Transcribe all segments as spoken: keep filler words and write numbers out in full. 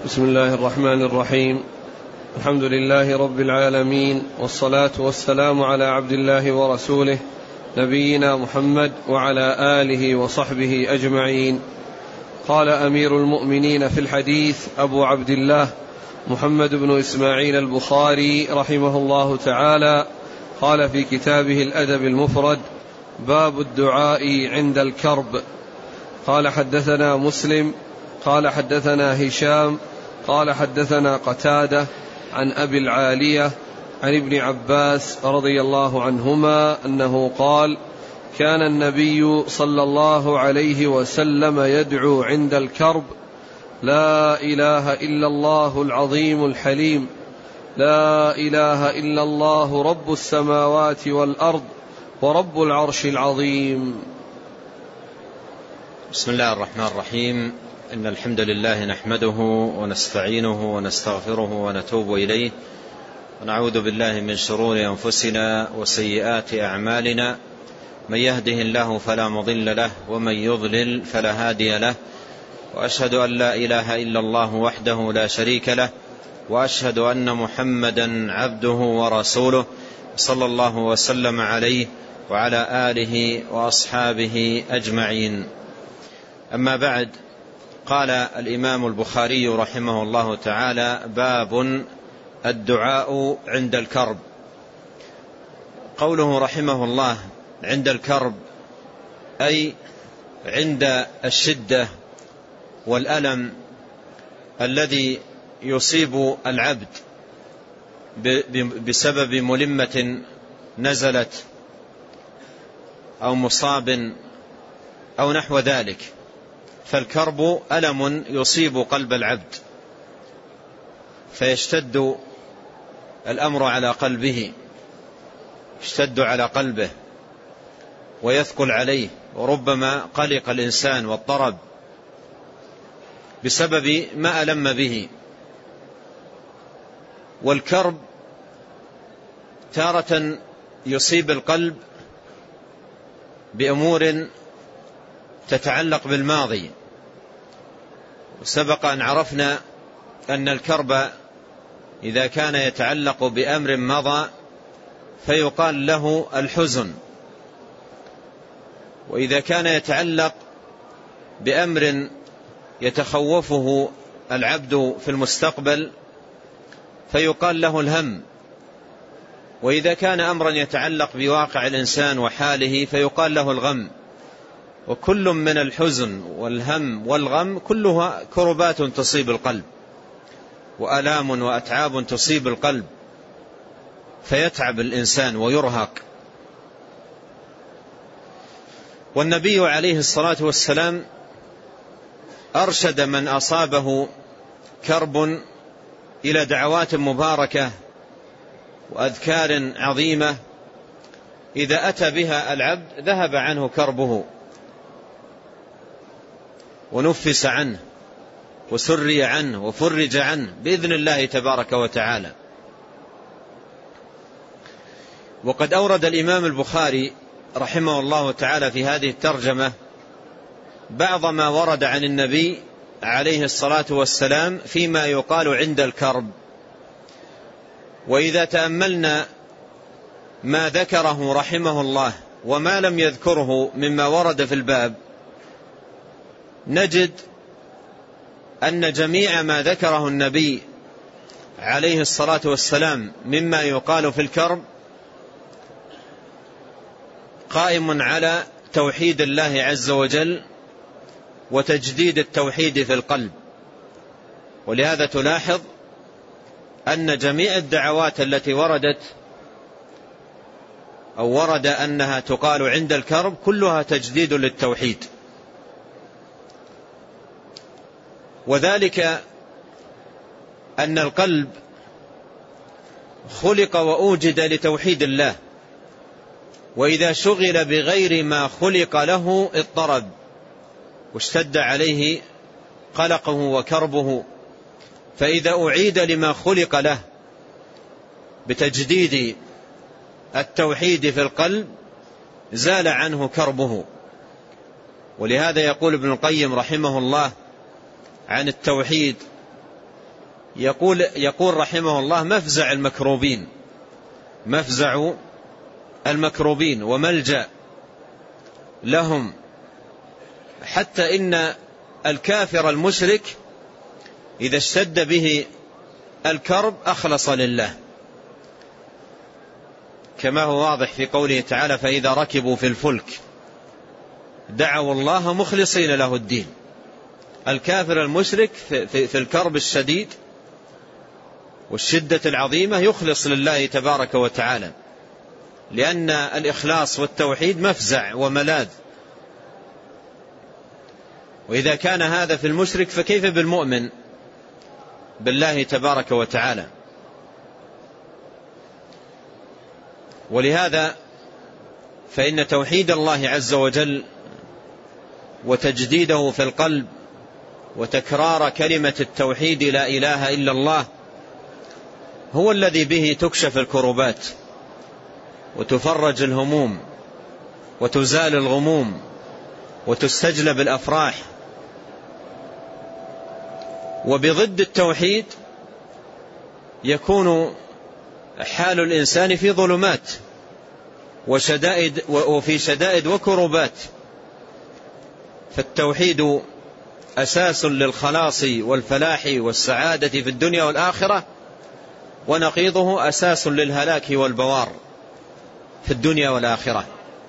بسم الله الرحمن الرحيم. الحمد لله رب العالمين، والصلاة والسلام على عبد الله ورسوله نبينا محمد وعلى آله وصحبه أجمعين. قال أمير المؤمنين في الحديث أبو عبد الله محمد بن إسماعيل البخاري رحمه الله تعالى، قال في كتابه الأدب المفرد: باب الدعاء عند الكرب. قال حدثنا مسلم قال حدثنا هشام قال حدثنا قتادة عن أبي العالية عن ابن عباس رضي الله عنهما أنه قال: كان النبي صلى الله عليه وسلم يدعو عند الكرب: لا إله إلا الله العظيم الحليم، لا إله إلا الله رب السماوات والأرض ورب العرش العظيم. بسم الله الرحمن الرحيم. إن الحمد لله نحمده ونستعينه ونستغفره ونتوب إليه، ونعوذ بالله من شرور أنفسنا وسيئات أعمالنا. من يهده الله فلا مضل له، ومن يضلل فلا هادي له، وأشهد أن لا إله إلا الله وحده لا شريك له، وأشهد أن محمدا عبده ورسوله، صلى الله وسلم عليه وعلى آله وأصحابه أجمعين. أما بعد، قال الإمام البخاري رحمه الله تعالى: باب الدعاء عند الكرب. قوله رحمه الله عند الكرب أي عند الشدة والألم الذي يصيب العبد بسبب ملمة نزلت أو مصاب أو نحو ذلك. فالكرب ألم يصيب قلب العبد، فيشتد الأمر على قلبه، يشتد على قلبه ويثقل عليه، وربما قلق الإنسان واضطرب بسبب ما ألم به. والكرب تارة يصيب القلب بأمور تتعلق بالماضي، وسبق أن عرفنا أن الكرب إذا كان يتعلق بأمر مضى فيقال له الحزن، وإذا كان يتعلق بأمر يتخوفه العبد في المستقبل فيقال له الهم، وإذا كان أمرا يتعلق بواقع الإنسان وحاله فيقال له الغم. وكل من الحزن والهم والغم كلها كربات تصيب القلب، وآلام وأتعاب تصيب القلب، فيتعب الإنسان ويرهق. والنبي عليه الصلاة والسلام أرشد من أصابه كرب إلى دعوات مباركة وأذكار عظيمة إذا أتى بها العبد ذهب عنه كربه ونفس عنه وسري عنه وفرج عنه بإذن الله تبارك وتعالى. وقد أورد الإمام البخاري رحمه الله تعالى في هذه الترجمة بعض ما ورد عن النبي عليه الصلاة والسلام فيما يقال عند الكرب. وإذا تأملنا ما ذكره رحمه الله وما لم يذكره مما ورد في الباب، نجد أن جميع ما ذكره النبي عليه الصلاة والسلام مما يقال في الكرب قائم على توحيد الله عز وجل وتجديد التوحيد في القلب. ولهذا تلاحظ أن جميع الدعوات التي وردت أو ورد أنها تقال عند الكرب كلها تجديد للتوحيد، وذلك أن القلب خلق وأوجد لتوحيد الله، وإذا شغل بغير ما خلق له اضطرب واشتد عليه قلقه وكربه. فإذا أعيد لما خلق له بتجديد التوحيد في القلب زال عنه كربه. ولهذا يقول ابن القيم رحمه الله عن التوحيد يقول, يقول رحمه الله: مفزع المكروبين، مفزع المكروبين وملجأ لهم، حتى إن الكافر المشرك إذا اشتد به الكرب أخلص لله، كما هو واضح في قوله تعالى: فإذا ركبوا في الفلك دعوا الله مخلصين له الدين. الكافر المشرك في الكرب الشديد والشدة العظيمة يخلص لله تبارك وتعالى، لأن الإخلاص والتوحيد مفزع وملاذ. وإذا كان هذا في المشرك فكيف بالمؤمن بالله تبارك وتعالى؟ ولهذا فإن توحيد الله عز وجل وتجديده في القلب وتكرار كلمة التوحيد لا إله إلا الله هو الذي به تكشف الكربات وتفرج الهموم وتزال الغموم وتستجلب الأفراح. وبضد التوحيد يكون حال الإنسان في ظلمات وشدائد وفي شدائد وكربات. فالتوحيد أساس للخلاص والفلاح والسعادة في الدنيا والآخرة، ونقيضه أساس للهلاك والبوار في الدنيا والآخرة.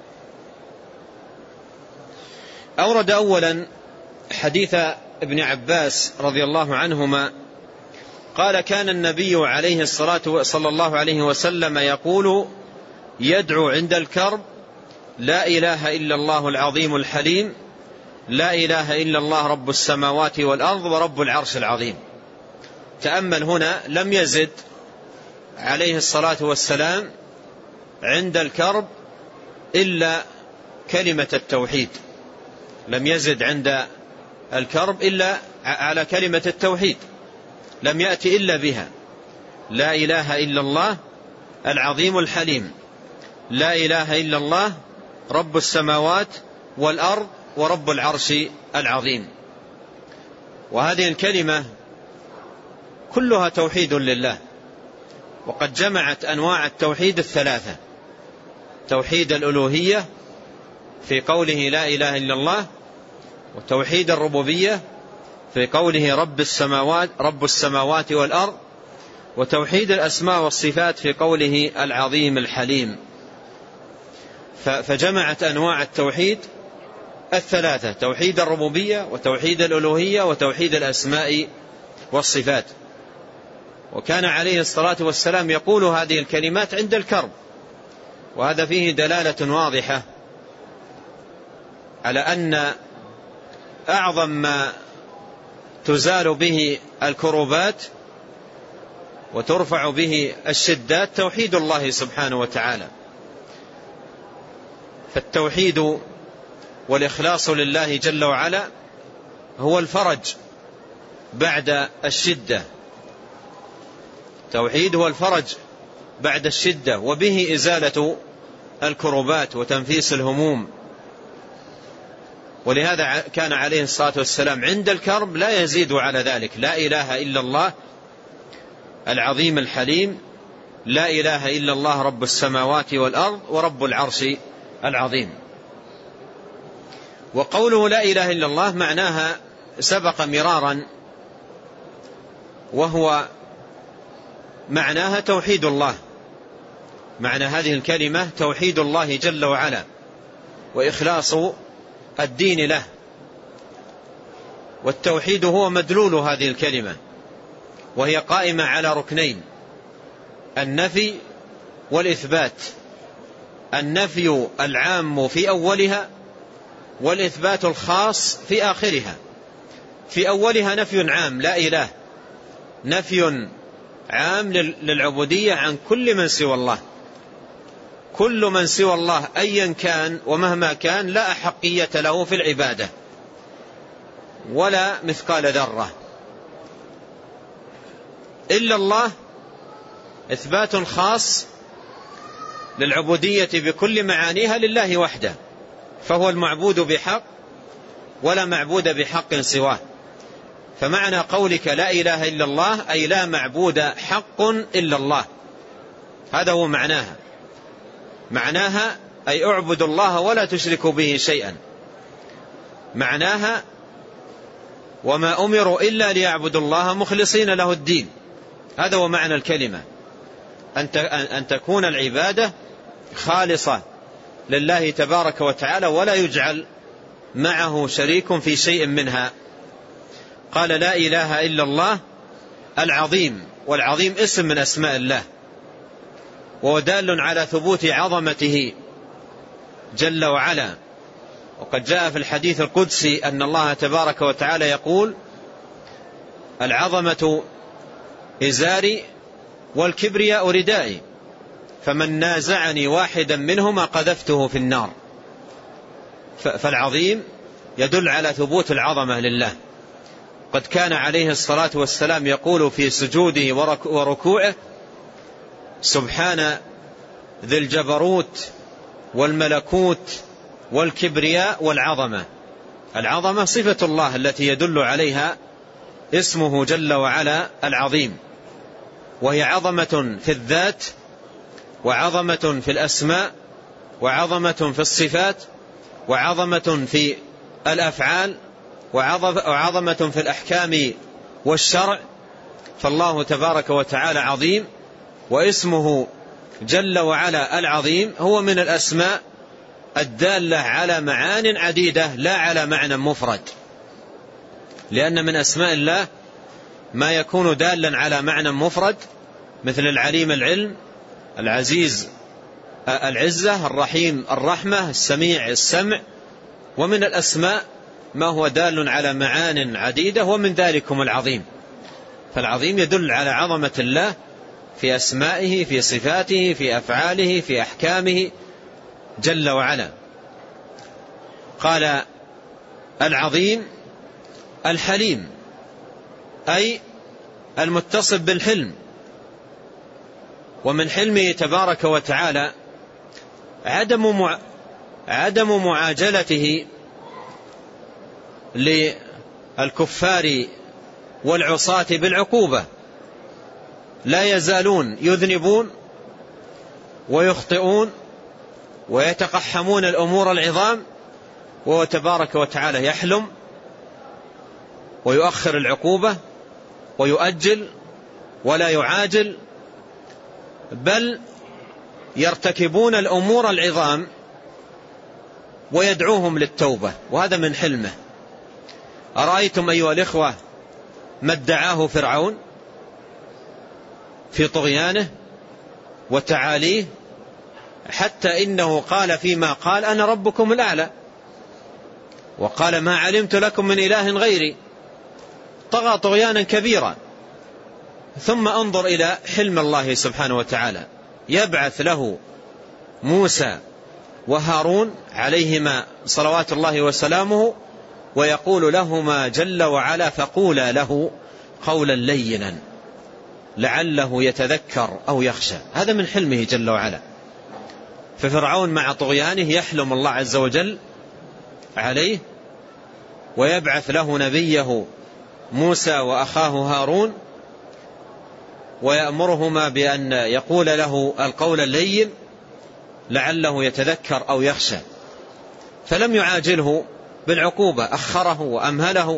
أورد أولا حديث ابن عباس رضي الله عنهما قال: كان النبي عليه الصلاة صلى الله عليه وسلم يقول: يدعو عند الكرب: لا إله إلا الله العظيم الحليم، لا إله إلا الله رب السماوات والأرض ورب العرش العظيم. تأمل هنا، لم يزد عليه الصلاة والسلام عند الكرب إلا كلمة التوحيد، لم يزد عند الكرب إلا على كلمة التوحيد، لم يأتي إلا بها: لا إله إلا الله العظيم الحليم، لا إله إلا الله رب السماوات والأرض ورب العرش العظيم. وهذه الكلمة كلها توحيد لله، وقد جمعت أنواع التوحيد الثلاثة: توحيد الألوهية في قوله لا إله إلا الله، وتوحيد الربوبية في قوله رب السماوات رب السماوات والأرض، وتوحيد الأسماء والصفات في قوله العظيم الحليم. فجمعت أنواع التوحيد الثلاثة: توحيد الربوبية وتوحيد الألوهية وتوحيد الأسماء والصفات. وكان عليه الصلاة والسلام يقول هذه الكلمات عند الكرب، وهذا فيه دلالة واضحة على أن أعظم ما تزال به الكربات وترفع به الشدات توحيد الله سبحانه وتعالى. فالتوحيد والإخلاص لله جل وعلا هو الفرج بعد الشدة، توحيد هو الفرج بعد الشدة، وبه إزالة الكربات وتنفيس الهموم. ولهذا كان عليه الصلاة والسلام عند الكرب لا يزيد على ذلك: لا إله إلا الله العظيم الحليم، لا إله إلا الله رب السماوات والأرض ورب العرش العظيم. وقوله لا إله إلا الله معناها سبق مرارا، وهو معناها توحيد الله. معنى هذه الكلمة توحيد الله جل وعلا وإخلاص الدين له. والتوحيد هو مدلول هذه الكلمة، وهي قائمة على ركنين: النفي والإثبات. النفي العام في أولها، والإثبات الخاص في آخرها. في أولها نفي عام لا إله، نفي عام للعبودية عن كل من سوى الله. كل من سوى الله أيا كان ومهما كان لا أحقية له في العبادة ولا مثقال ذرة إلا الله. إثبات خاص للعبودية بكل معانيها لله وحده، فهو المعبود بحق ولا معبود بحق سواه. فمعنى قولك لا إله إلا الله أي لا معبود حق إلا الله، هذا هو معناها. معناها أي اعبد الله ولا تشركوا به شيئا. معناها وما أمروا إلا ليعبدوا الله مخلصين له الدين، هذا هو معنى الكلمة، أن تكون العبادة خالصة لله تبارك وتعالى ولا يجعل معه شريك في شيء منها. قال لا إله إلا الله العظيم، والعظيم اسم من أسماء الله، وهو دال على ثبوت عظمته جل وعلا. وقد جاء في الحديث القدسي أن الله تبارك وتعالى يقول العظمة إزاري والكبرياء ردائي، فمن نازعني واحدا منهما قذفته في النار. فالعظيم يدل على ثبوت العظمة لله. قد كان عليه الصلاة والسلام يقول في سجوده وركوعه سبحان ذي الجبروت والملكوت والكبرياء والعظمة. العظمة صفة الله التي يدل عليها اسمه جل وعلا العظيم، وهي عظمة في الذات وعظمة في الأسماء وعظمة في الصفات وعظمة في الأفعال وعظمة في الأحكام والشرع. فالله تبارك وتعالى عظيم، واسمه جل وعلا العظيم هو من الأسماء الدالة على معان عديدة لا على معنى مفرد، لأن من أسماء الله ما يكون دالا على معنى مفرد مثل العليم العلم، العزيز العزة، الرحيم الرحمة، السميع السمع. ومن الأسماء ما هو دال على معان عديدة، ومن ذلكم العظيم. فالعظيم يدل على عظمة الله في أسمائه، في صفاته، في أفعاله، في أحكامه جل وعلا. قال العظيم الحليم أي المتصف بالحلم. ومن حلمه تبارك وتعالى عدم مع... عدم معاجلته للكفار والعصاة بالعقوبة، لا يزالون يذنبون ويخطئون ويتقحمون الأمور العظام، وهو تبارك وتعالى يحلم ويؤخر العقوبة ويؤجل ولا يعاجل، بل يرتكبون الأمور العظام ويدعوهم للتوبة، وهذا من حلمه. أرأيتم أيها الإخوة ما ادعاه فرعون في طغيانه وتعاليه، حتى إنه قال فيما قال أنا ربكم الأعلى، وقال ما علمت لكم من إله غيري، طغى طغيانا كبيرا. ثم انظر إلى حلم الله سبحانه وتعالى، يبعث له موسى وهارون عليهما صلوات الله وسلامه، ويقول لهما جل وعلا فقولا له قولا لينا لعله يتذكر أو يخشى. هذا من حلمه جل وعلا. ففرعون مع طغيانه يحلم الله عز وجل عليه، ويبعث له نبيه موسى وأخاه هارون، ويأمرهما بأن يقول له القول اللين لعله يتذكر أو يخشى، فلم يعاجله بالعقوبة، أخره وأمهله.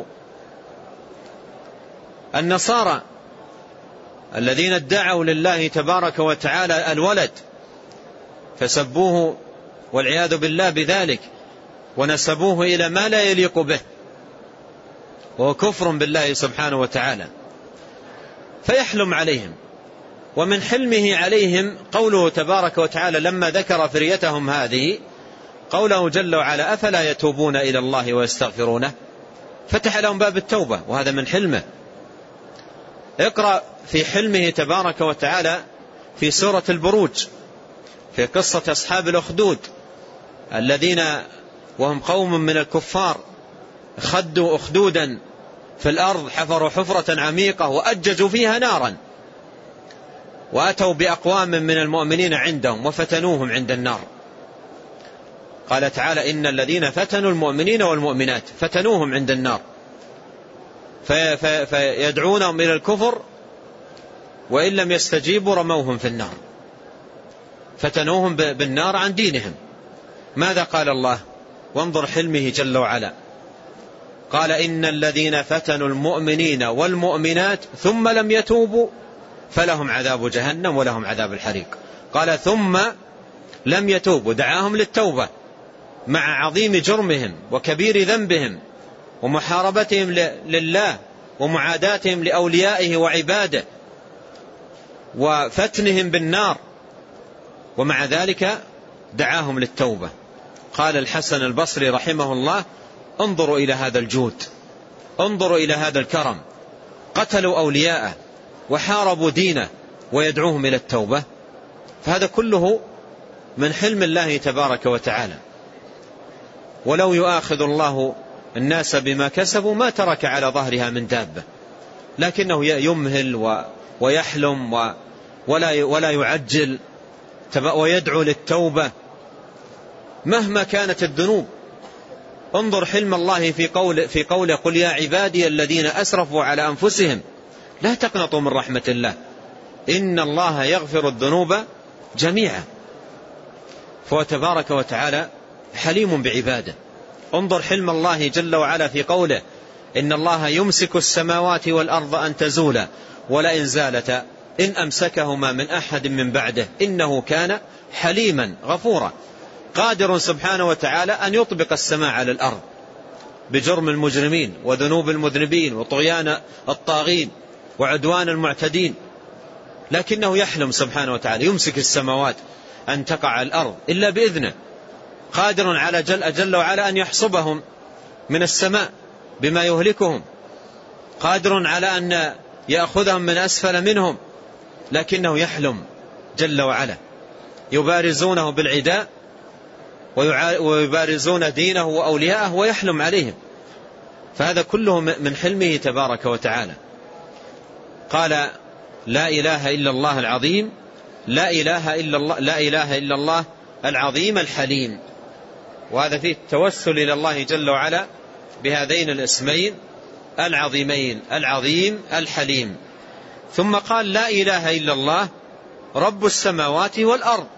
النصارى الذين ادعوا لله تبارك وتعالى الولد فسبوه والعياذ بالله بذلك، ونسبوه إلى ما لا يليق به، وهو كفر بالله سبحانه وتعالى، فيحلم عليهم. ومن حلمه عليهم قوله تبارك وتعالى لما ذكر فريتهم هذه، قوله جل وعلا أفلا يتوبون إلى الله ويستغفرونه، فتح لهم باب التوبة، وهذا من حلمه. اقرأ في حلمه تبارك وتعالى في سورة البروج في قصة أصحاب الأخدود الذين وهم قوم من الكفار خدوا أخدودا في الأرض، حفروا حفرة عميقة وأججوا فيها نارا، وأتوا بأقوام من المؤمنين عندهم وفتنوهم عند النار. قال تعالى إن الذين فتنوا المؤمنين والمؤمنات فتنوهم عند النار، في في فيدعونهم إلى الكفر، وإن لم يستجيبوا رموهم في النار، فتنوهم بالنار عن دينهم. ماذا قال الله؟ وانظر حلمه جل وعلا، قال إن الذين فتنوا المؤمنين والمؤمنات ثم لم يتوبوا فلهم عذاب جهنم ولهم عذاب الحريق. قال ثم لم يتوبوا، دعاهم للتوبة مع عظيم جرمهم وكبير ذنبهم ومحاربتهم لله ومعاداتهم لأوليائه وعباده وفتنهم بالنار، ومع ذلك دعاهم للتوبة. قال الحسن البصري رحمه الله: انظروا إلى هذا الجود، انظروا إلى هذا الكرم، قتلوا أولياءه وحاربوا دينه ويدعوهم إلى التوبة. فهذا كله من حلم الله تبارك وتعالى. ولو يؤاخذ الله الناس بما كسبوا ما ترك على ظهرها من دابة، لكنه يمهل ويحلم ولا ولا يعجل ويدعو للتوبة مهما كانت الذنوب. انظر حلم الله في قول في قوله: قل يا عبادي الذين أسرفوا على أنفسهم لا تقنطوا من رحمة الله إن الله يغفر الذنوب جميعا. فهو تبارك وتعالى حليم بعباده. انظر حلم الله جل وعلا في قوله: إن الله يمسك السماوات والأرض أن تزولا ولئن زالتا إن أمسكهما من أحد من بعده إنه كان حليما غفورا. قادر سبحانه وتعالى أن يطبق السماء على الأرض بجرم المجرمين وذنوب المذنبين وطغيان الطاغين وعدوان المعتدين، لكنه يحلم سبحانه وتعالى، يمسك السماوات أن تقع على الأرض إلا بإذنه. قادر على جل, جل وعلا أن يحصبهم من السماء بما يهلكهم، قادر على أن يأخذهم من أسفل منهم، لكنه يحلم جل وعلا. يبارزونه بالعداء ويبارزون دينه وأولياءه ويحلم عليهم. فهذا كله من حلمه تبارك وتعالى. قال: لا إله إلا الله العظيم، لا إله إلا الله, لا إله إلا الله العظيم الحليم. وهذا فيه التوسل إلى الله جل وعلا بهذين الاسمين العظيمين، العظيم الحليم. ثم قال: لا إله إلا الله رب السماوات والأرض.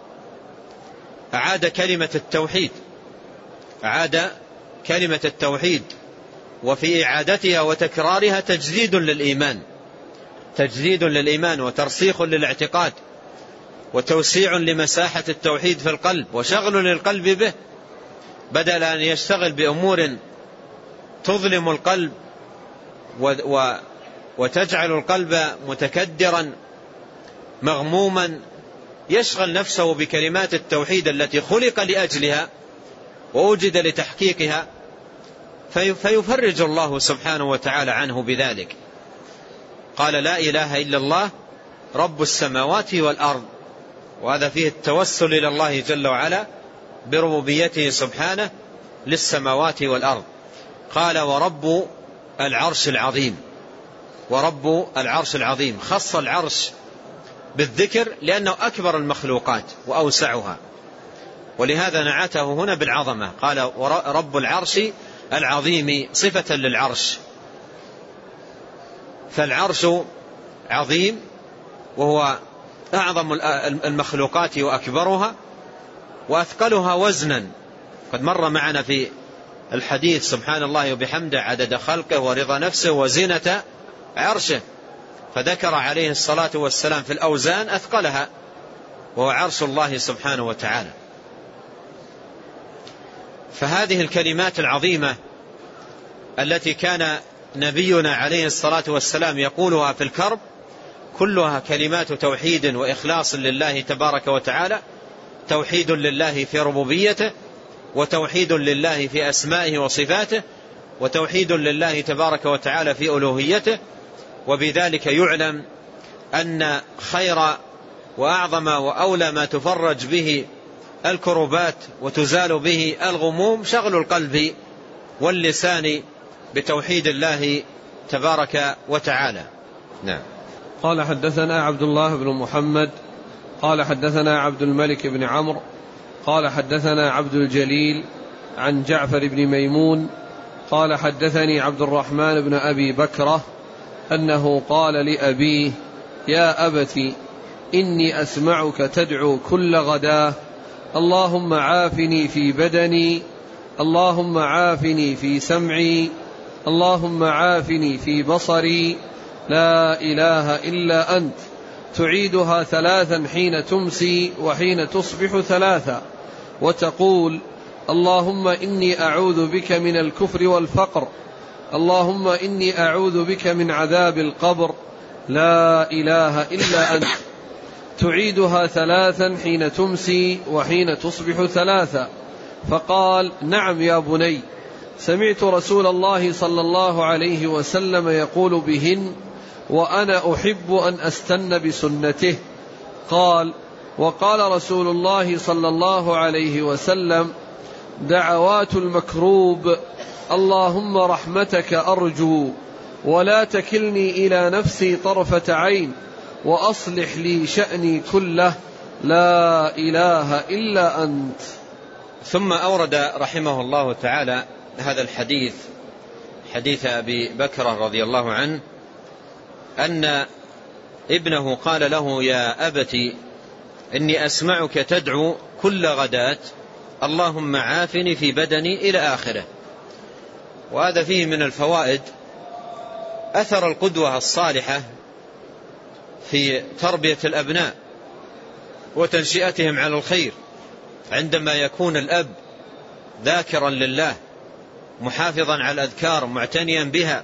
أعاد كلمة التوحيد، أعاد كلمة التوحيد، وفي إعادتها وتكرارها تجديد للإيمان، تجديد للإيمان وترسيخ للاعتقاد وتوسيع لمساحة التوحيد في القلب وشغل للقلب به، بدل أن يشتغل بأمور تظلم القلب وتجعل القلب متكدرا مغموما. يشغل نفسه بكلمات التوحيد التي خلق لأجلها ووجد لتحقيقها، فيفرج الله سبحانه وتعالى عنه بذلك. قال: لا إله إلا الله رب السماوات والأرض. وهذا فيه التوسل إلى الله جل وعلا بربوبيته سبحانه للسماوات والأرض. قال: ورب العرش العظيم، ورب العرش العظيم. خص العرش بالذكر لأنه أكبر المخلوقات وأوسعها، ولهذا نعته هنا بالعظمة. قال: رب العرش العظيم صفة للعرش. فالعرش عظيم وهو أعظم المخلوقات وأكبرها وأثقلها وزنا. قد مر معنا في الحديث سبحان الله وبحمده عدد خلقه ورضا نفسه وزينة عرشه، فذكر عليه الصلاة والسلام في الأوزان أثقلها وهو عرش الله سبحانه وتعالى. فهذه الكلمات العظيمة التي كان نبينا عليه الصلاة والسلام يقولها في الكرب كلها كلمات توحيد وإخلاص لله تبارك وتعالى، توحيد لله في ربوبيته، وتوحيد لله في أسمائه وصفاته، وتوحيد لله تبارك وتعالى في ألوهيته. وبذلك يعلم أن خير وأعظم وأولى ما تفرج به الكربات وتزال به الغموم شغل القلب واللسان بتوحيد الله تبارك وتعالى. نعم. قال: حدثنا عبد الله بن محمد قال حدثنا عبد الملك بن عمرو قال حدثنا عبد الجليل عن جعفر بن ميمون قال حدثني عبد الرحمن بن أبي بكرة أنه قال لأبيه يا أبت إني أسمعك تدعو كل غداة اللهم عافني في بدني اللهم عافني في سمعي اللهم عافني في بصري لا إله إلا أنت تعيدها ثلاثا حين تمسي وحين تصبح ثلاثا وتقول اللهم إني أعوذ بك من الكفر والفقر اللهم إني أعوذ بك من عذاب القبر لا إله إلا أنت تعيدها ثلاثا حين تمسي وحين تصبح ثلاثا. فقال نعم يا بني سمعت رسول الله صلى الله عليه وسلم يقول بهن وأنا أحب أن أستن بسنته. قال وقال رسول الله صلى الله عليه وسلم دعوات المكروب اللهم رحمتك أرجو ولا تكلني إلى نفسي طرفة عين وأصلح لي شأني كله لا إله إلا أنت. ثم أورد رحمه الله تعالى هذا الحديث حديث أبي بكر رضي الله عنه أن ابنه قال له يا أبت إني أسمعك تدعو كل غداة اللهم عافني في بدني إلى آخره. وهذا فيه من الفوائد أثر القدوة الصالحة في تربية الأبناء وتنشئتهم على الخير، عندما يكون الأب ذاكرا لله محافظا على الأذكار معتنيا بها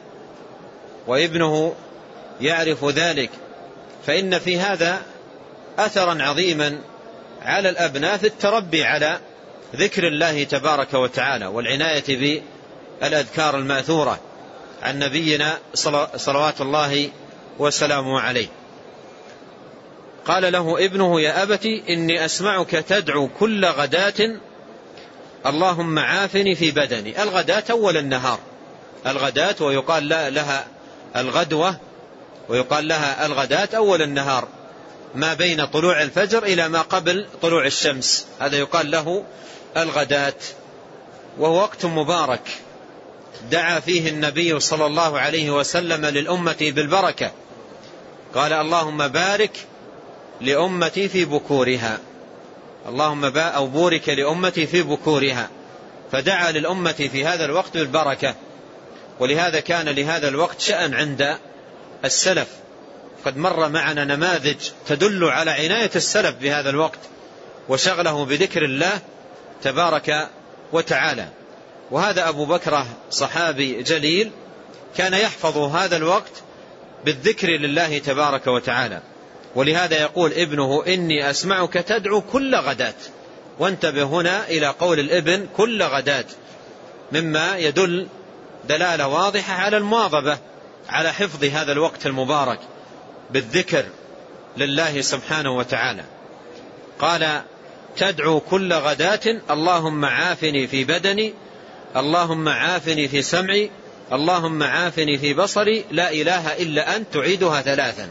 وابنه يعرف ذلك، فإن في هذا أثرا عظيما على الأبناء في التربي على ذكر الله تبارك وتعالى والعناية بالأذكار الماثورة عن نبينا صلوات الله وسلامه عليه. قال له ابنه يا أبت إني أسمعك تدعو كل غداة اللهم عافني في بدني. الغداة أول النهار، الغداة ويقال لها الغدوة ويقال لها الغداة أول النهار ما بين طلوع الفجر إلى ما قبل طلوع الشمس، هذا يقال له الغداة، وهو وقت مبارك دعا فيه النبي صلى الله عليه وسلم للأمة بالبركة، قال اللهم بارك لأمتي في بكورها، اللهم أو بورك لأمتي في بكورها، فدعا للأمة في هذا الوقت بالبركة. ولهذا كان لهذا الوقت شأن عند السلف، قد مر معنا نماذج تدل على عناية السلف بهذا الوقت وشغله بذكر الله تبارك وتعالى. وهذا أبو بكر صحابي جليل كان يحفظ هذا الوقت بالذكر لله تبارك وتعالى، ولهذا يقول ابنه إني أسمعك تدعو كل غداة، وانتبه هنا إلى قول الابن كل غداة، مما يدل دلالة واضحة على المواظبة على حفظ هذا الوقت المبارك بالذكر لله سبحانه وتعالى. قال تدعو كل غداة اللهم عافني في بدني اللهم عافني في سمعي اللهم عافني في بصري لا إله إلا أنت تعيدها ثلاثا.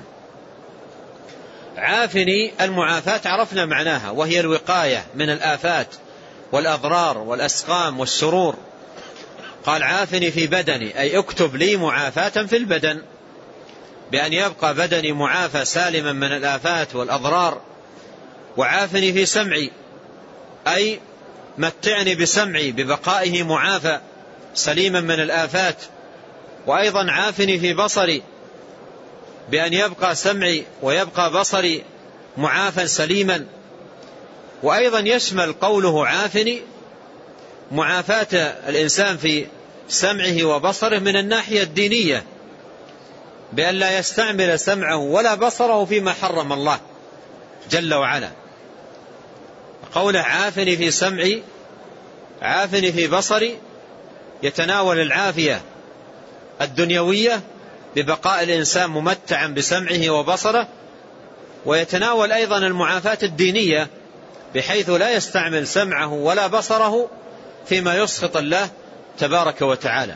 عافني المعافاة عرفنا معناها، وهي الوقاية من الآفات والأضرار والأسقام والشرور. قال عافني في بدني أي اكتب لي معافاة في البدن، بأن يبقى بدني معافى سالما من الآفات والأضرار. وعافني في سمعي أي متعني بسمعي ببقائه معافى سليما من الآفات. وأيضا عافني في بصري بأن يبقى سمعي ويبقى بصري معافى سليما. وأيضا يشمل قوله عافني معافاة الإنسان في سمعه وبصره من الناحية الدينية، بأن لا يستعمل سمعه ولا بصره فيما حرم الله جل وعلا. قوله عافني في سمعي عافني في بصري يتناول العافية الدنيوية ببقاء الإنسان ممتعا بسمعه وبصره، ويتناول أيضا المعافاة الدينية بحيث لا يستعمل سمعه ولا بصره فيما يسخط الله تبارك وتعالى.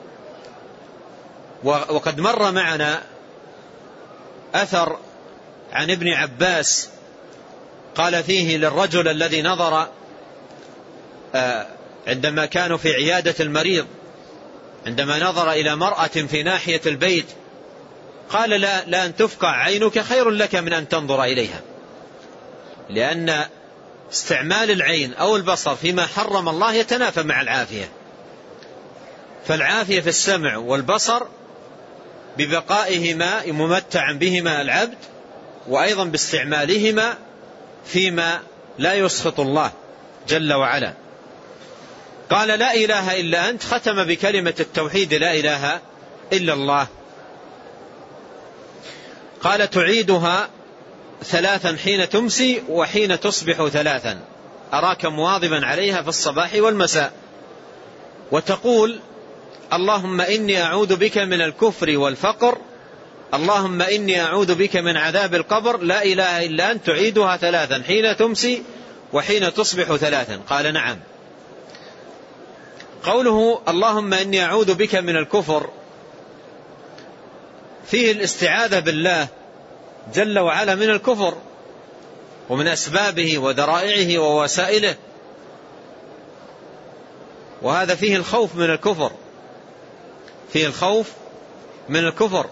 وقد مر معنا أثر عن ابن عباس قال فيه للرجل الذي نظر عندما كانوا في عيادة المريض عندما نظر إلى مرأة في ناحية البيت قال لا, لا أن تفقع عينك خير لك من أن تنظر إليها، لأن استعمال العين أو البصر فيما حرم الله يتنافى مع العافية، فالعافية في السمع والبصر ببقائهما ممتعا بهما العبد، وأيضا باستعمالهما فيما لا يسخط الله جل وعلا. قال لا إله إلا أنت، ختم بكلمة التوحيد لا إله إلا الله. قال تعيدها ثلاثا حين تمسي وحين تصبح ثلاثا، أراك مواظبا عليها في الصباح والمساء، وتقول اللهم إني أعوذ بك من الكفر والفقر، اللهم إني أعوذ بك من عذاب القبر، لا إله إلا أنت، تعيدها ثلاثا حين تمسي وحين تصبح ثلاثا. قال نعم. قوله اللهم إني أعوذ بك من الكفر فيه الاستعاذة بالله جل وعلا من الكفر ومن أسبابه وذرائعه ووسائله، وهذا فيه الخوف من الكفر، فيه الخوف من الكفر.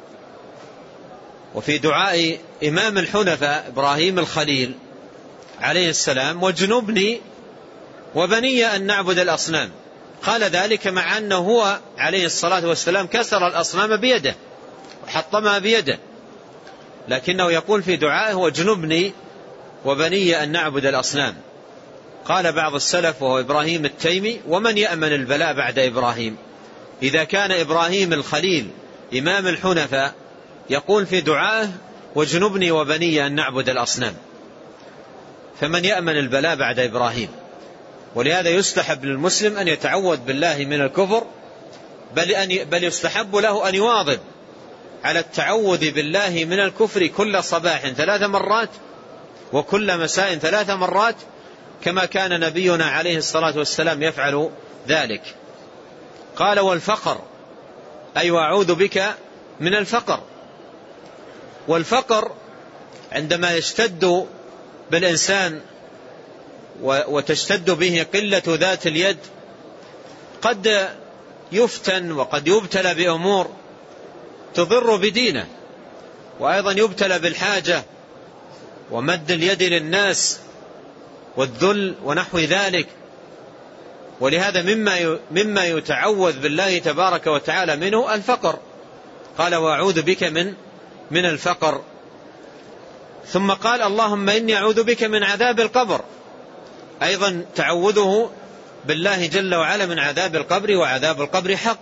وفي دعاء إمام الحنفاء إبراهيم الخليل عليه السلام وجنبني وبني أن نعبد الأصنام، قال ذلك مع أنه هو عليه الصلاة والسلام كسر الأصنام بيده وحطمها بيده، لكنه يقول في دعائه وجنبني وبني أن نعبد الأصنام. قال بعض السلف وهو إبراهيم التيمي ومن يأمن البلاء بعد إبراهيم؟ إذا كان إبراهيم الخليل إمام الحنفاء يقول في دعائه وجنبني وبني أن نعبد الأصنام، فمن يأمن البلاء بعد إبراهيم؟ ولهذا يستحب للمسلم أن يتعوذ بالله من الكفر، بل, أن بل يستحب له أن يواظب على التعوذ بالله من الكفر كل صباح ثلاث مرات وكل مساء ثلاث مرات، كما كان نبينا عليه الصلاة والسلام يفعل ذلك. قال والفقر، أي وأعوذ بك من الفقر. والفقر عندما يشتد بالإنسان وتشتد به قلة ذات اليد قد يفتن وقد يبتلى بأمور تضر بدينه، وأيضا يبتلى بالحاجة ومد اليد للناس والذل ونحو ذلك. ولهذا مما مما يتعوذ بالله تبارك وتعالى منه الفقر. قال وأعوذ بك من من الفقر. ثم قال اللهم إني أعوذ بك من عذاب القبر، أيضا تعوذه بالله جل وعلا من عذاب القبر، وعذاب القبر حق.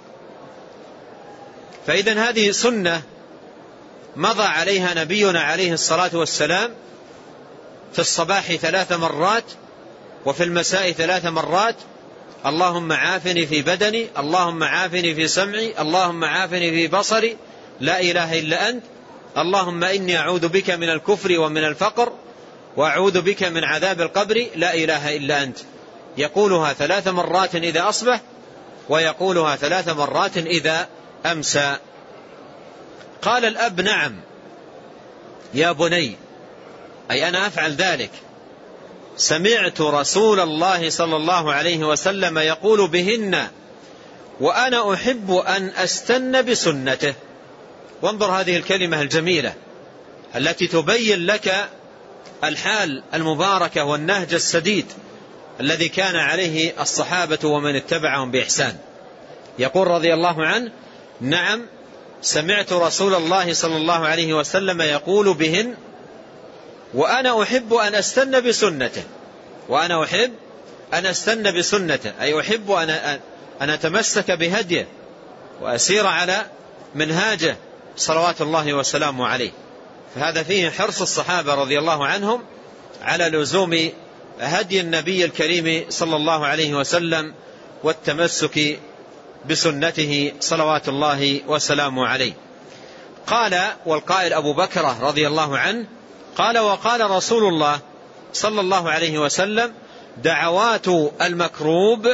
فإذن هذه سنة مضى عليها نبينا عليه الصلاة والسلام في الصباح ثلاث مرات وفي المساء ثلاث مرات. اللهم عافني في بدني، اللهم عافني في سمعي، اللهم عافني في بصري، لا إله إلا أنت، اللهم إني أعوذ بك من الكفر ومن الفقر، وأعوذ بك من عذاب القبر، لا إله إلا أنت. يقولها ثلاث مرات إذا أصبح، ويقولها ثلاث مرات إذا أمسى. قال الأب نعم يا بني، أي أنا أفعل ذلك، سمعت رسول الله صلى الله عليه وسلم يقول بهن وأنا أحب أن أستن بسنته. وانظر هذه الكلمة الجميلة التي تبين لك الحال المباركة والنهج السديد الذي كان عليه الصحابة ومن اتبعهم بإحسان. يقول رضي الله عنه نعم سمعت رسول الله صلى الله عليه وسلم يقول بهن وأنا أحب أن أستن بسنته، وأنا أحب أن أستن بسنته، أي أحب أن أن أتمسك بهديه وأسير على منهاجه صلوات الله وسلامه عليه. فهذا فيه حرص الصحابة رضي الله عنهم على لزوم هدي النبي الكريم صلى الله عليه وسلم والتمسك بسنته صلوات الله وسلامه عليه. قال والقائل أبو بكر رضي الله عنه قال وقال رسول الله صلى الله عليه وسلم دعوات المكروب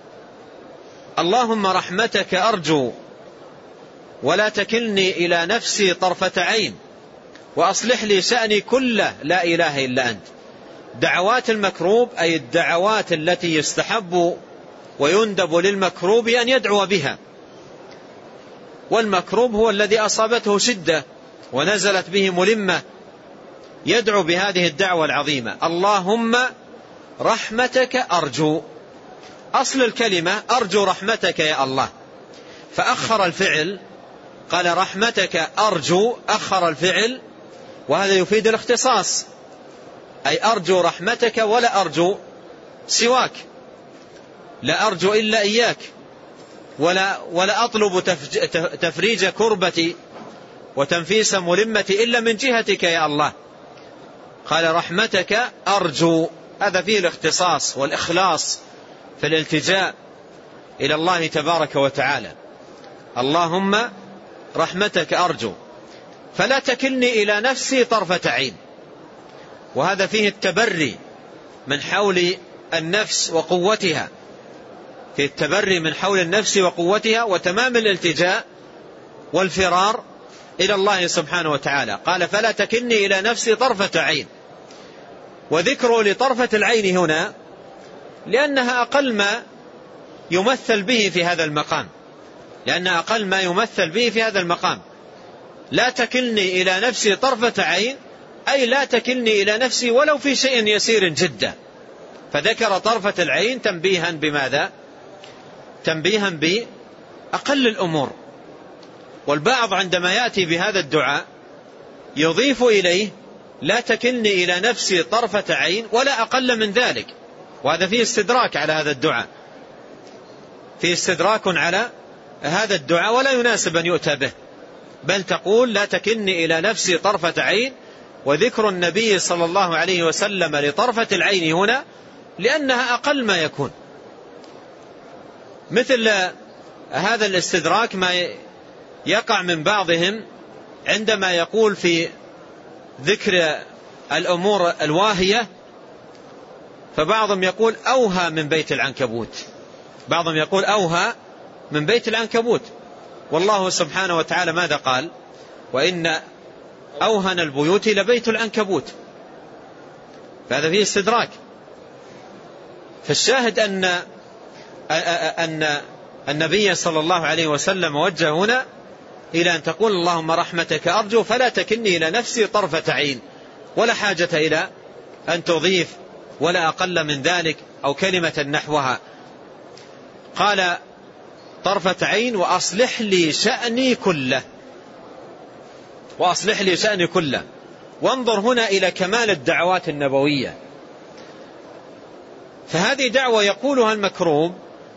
اللهم رحمتك أرجو ولا تكلني إلى نفسي طرفة عين وأصلح لي شأني كله لا إله إلا أنت. دعوات المكروب أي الدعوات التي يستحب ويندب للمكروب أن يدعو بها، والمكروب هو الذي أصابته شدة ونزلت به ملمة، يدعو بهذه الدعوة العظيمة: اللهم رحمتك أرجو. أصل الكلمة أرجو رحمتك يا الله، فأخر الفعل، قال رحمتك أرجو، أخر الفعل، وهذا يفيد الاختصاص، أي أرجو رحمتك ولا أرجو سواك، لا أرجو إلا إياك، ولا, ولا أطلب تفريج كربتي وتنفيس ملمتي إلا من جهتك يا الله. قال رحمتك أرجو، هذا فيه الاختصاص والإخلاص في الالتجاء إلى الله تبارك وتعالى. اللهم رحمتك أرجو، فلا تكلني إلى نفسي طرفة عين، وهذا فيه التبري من حول النفس وقوتها، في التبري من حول النفس وقوتها وتمام الالتجاء والفرار إلى الله سبحانه وتعالى. قال فلا تكلني إلى نفسي طرفة عين، وذكره لطرفة العين هنا لأنها أقل ما يمثل به في هذا المقام، لأن أقل ما يمثل به في هذا المقام. لا تكلني إلى نفسي طرفة عين، أي لا تكلني إلى نفسي ولو في شيء يسير جدا، فذكر طرفة العين تنبيها بماذا؟ تنبيها بأقل الأمور. والبعض عندما يأتي بهذا الدعاء يضيف إليه لا تكلني إلى نفسي طرفة عين ولا أقل من ذلك، وهذا فيه استدراك على هذا الدعاء، فيه استدراك على هذا الدعاء ولا يناسب أن يؤتى به، بل تقول لا تكلني إلى نفسي طرفة عين. وذكر النبي صلى الله عليه وسلم لطرفة العين هنا لأنها أقل ما يكون. مثل هذا الاستدراك ما يقع من بعضهم عندما يقول في ذكر الأمور الواهية، فبعضهم يقول أوهى من بيت العنكبوت، بعضهم يقول أوهى من بيت العنكبوت، والله سبحانه وتعالى ماذا قال؟ وإن أوهن البيوت لبيت العنكبوت، فهذا فيه استدراك. فالشاهد أن أن النبي صلى الله عليه وسلم وجه هنا إلى أن تقول اللهم رحمتك أرجو فلا تكلني إلى نفسي طرفة عين، ولا حاجة إلى أن تضيف ولا أقل من ذلك أو كلمة نحوها. قال طرفة عين وأصلح لي شأني كله، وأصلح لي شأني كله. وانظر هنا إلى كمال الدعوات النبوية، فهذه دعوة يقولها المكروب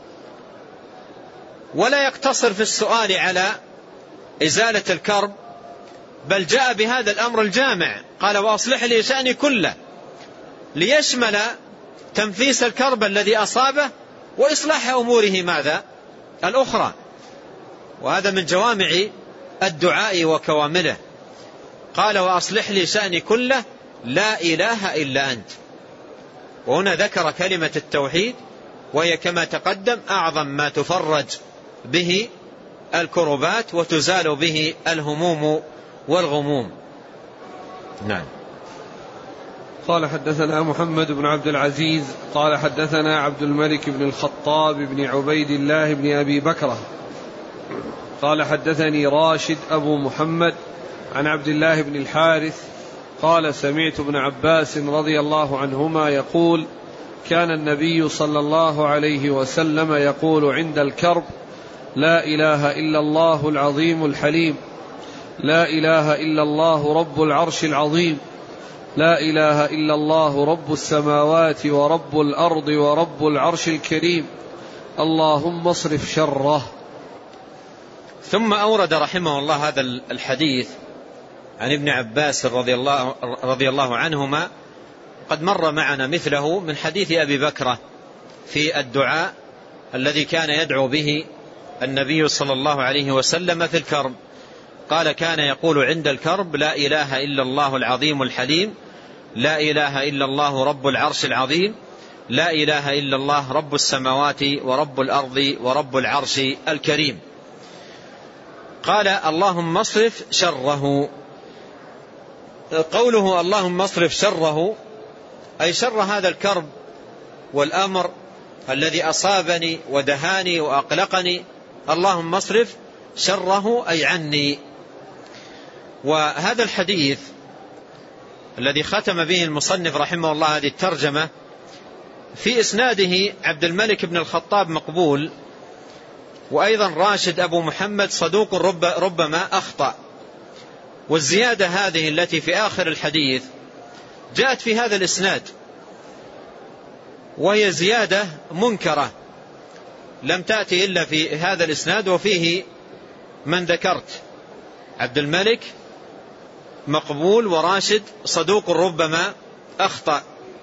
ولا يقتصر في السؤال على إزالة الكرب، بل جاء بهذا الأمر الجامع، قال وأصلح لي شأني كله، ليشمل تنفيس الكرب الذي أصابه وإصلاح أموره ماذا؟ الأخرى. وهذا من جوامع الدعاء وكوامله. قال وأصلح لي شأني كله لا إله إلا أنت. وهنا ذكر كلمة التوحيد، وهي كما تقدم أعظم ما تفرج به الكربات وتزال به الهموم والغموم. نعم. قال حدثنا محمد بن عبد العزيز قال حدثنا عبد الملك بن الخطاب بن عبيد الله بن أبي بكرة قال حدثني راشد أبو محمد عن عبد الله بن الحارث قال سمعت ابن عباس رضي الله عنهما يقول كان النبي صلى الله عليه وسلم يقول عند الكرب لا إله إلا الله العظيم الحليم، لا إله إلا الله رب العرش العظيم، لا إله إلا الله رب السماوات ورب الأرض ورب العرش الكريم، اللهم اصرف شره. ثم أورد رحمه الله هذا الحديث عن ابن عباس رضي الله, رضي الله عنهما، قد مر معنا مثله من حديث أبي بكرة في الدعاء الذي كان يدعو به النبي صلى الله عليه وسلم في الكرب. قال كان يقول عند الكرب لا إله إلا الله العظيم الحليم، لا إله إلا الله رب العرش العظيم، لا إله إلا الله رب السماوات ورب الأرض ورب العرش الكريم. قال اللهم اصرف شره. قوله اللهم اصرف شره أي شر هذا الكرب والأمر الذي أصابني ودهاني وأقلقني، اللهم اصرف شره أي عني. وهذا الحديث الذي ختم به المصنف رحمه الله هذه الترجمة في إسناده عبد الملك بن الخطاب مقبول، وأيضا راشد أبو محمد صدوق رب ربما أخطأ. والزيادة هذه التي في آخر الحديث جاءت في هذا الإسناد، وهي زيادة منكرة لم تأتي إلا في هذا الإسناد، وفيه من ذكرت عبد الملك مقبول وراشد صدوق ربما أخطأ.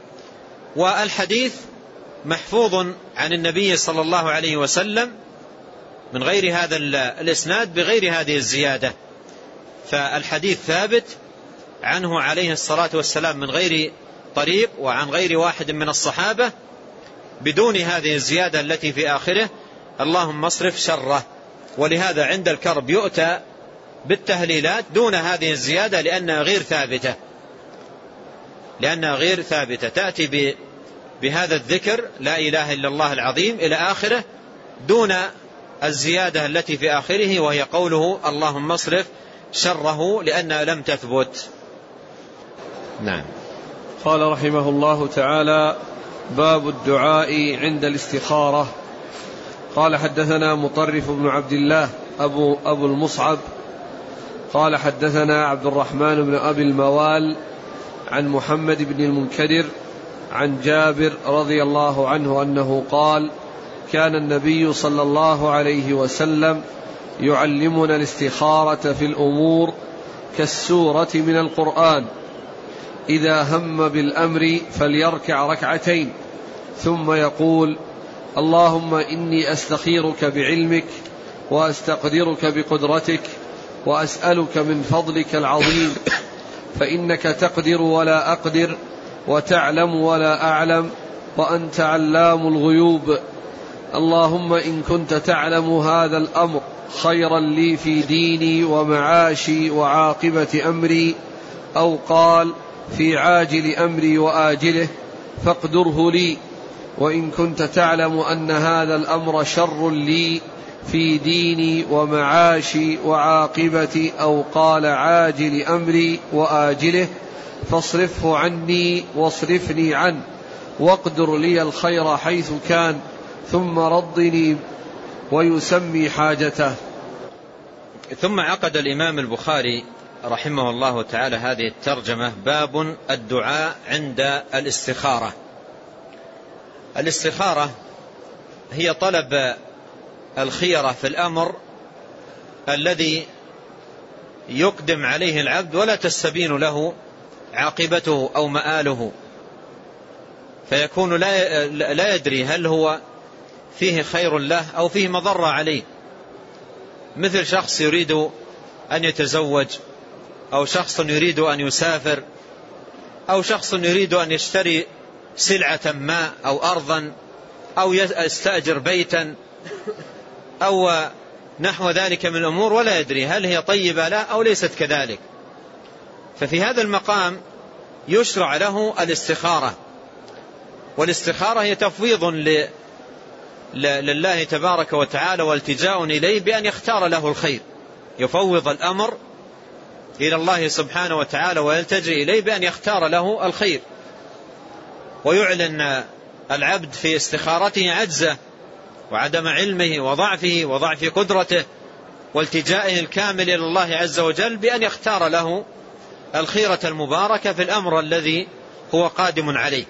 والحديث محفوظ عن النبي صلى الله عليه وسلم من غير هذا الإسناد بغير هذه الزيادة، فالحديث ثابت عنه عليه الصلاة والسلام من غير طريق وعن غير واحد من الصحابة بدون هذه الزيادة التي في آخره اللهم اصرف شره. ولهذا عند الكرب يؤتى بالتهليلات دون هذه الزيادة لأنها غير ثابتة لأنها غير ثابتة تأتي بهذا الذكر لا إله إلا الله العظيم إلى آخره دون الزيادة التي في آخره وهي قوله اللهم اصرف شره لأنها لم تثبت. نعم. قال رحمه الله تعالى: باب الدعاء عند الاستخارة. قال حدثنا مطرف بن عبد الله أبو, أبو المصعب قال حدثنا عبد الرحمن بن أبي الموال عن محمد بن المنكدر عن جابر رضي الله عنه أنه قال: كان النبي صلى الله عليه وسلم يعلمنا الاستخارة في الأمور كالسورة من القرآن، إذا هم بالأمر فليركع ركعتين ثم يقول: اللهم إني أستخيرك بعلمك وأستقدرك بقدرتك وأسألك من فضلك العظيم، فإنك تقدر ولا أقدر وتعلم ولا أعلم وأنت علام الغيوب. اللهم إن كنت تعلم هذا الأمر خيرا لي في ديني ومعاشي وعاقبة أمري، أو قال في عاجل أمري وآجله، فاقدره لي. وإن كنت تعلم أن هذا الأمر شر لي في ديني ومعاشي وعاقبة، أو قال عاجل أمري وآجله، فاصرفه عني واصرفني عنه، واقدر لي الخير حيث كان، ثم ردني، ويسمي حاجته. ثم عقد الإمام البخاري رحمه الله تعالى هذه الترجمة: باب الدعاء عند الاستخارة. الاستخارة هي طلب الخيرة في الأمر الذي يقدم عليه العبد ولا تستبين له عاقبته أو مآله، فيكون لا لا يدري هل هو فيه خير له أو فيه مضرة عليه، مثل شخص يريد أن يتزوج، أو شخص يريد أن يسافر، أو شخص يريد أن يشتري سلعة ما أو أرضا، أو يستأجر بيتا، أو نحو ذلك من الأمور، ولا يدري هل هي طيبة لا أو ليست كذلك. ففي هذا المقام يشرع له الاستخارة. والاستخارة هي تفويض ل... لله تبارك وتعالى والتجاء إليه بأن يختار له الخير، يفوض الأمر إلى الله سبحانه وتعالى ويلتجئ إليه بأن يختار له الخير، ويعلن العبد في استخارته عجزه وعدم علمه وضعفه وضعف قدرته، والتجائه الكامل إلى الله عز وجل بأن يختار له الخيرة المباركة في الأمر الذي هو قادم عليه.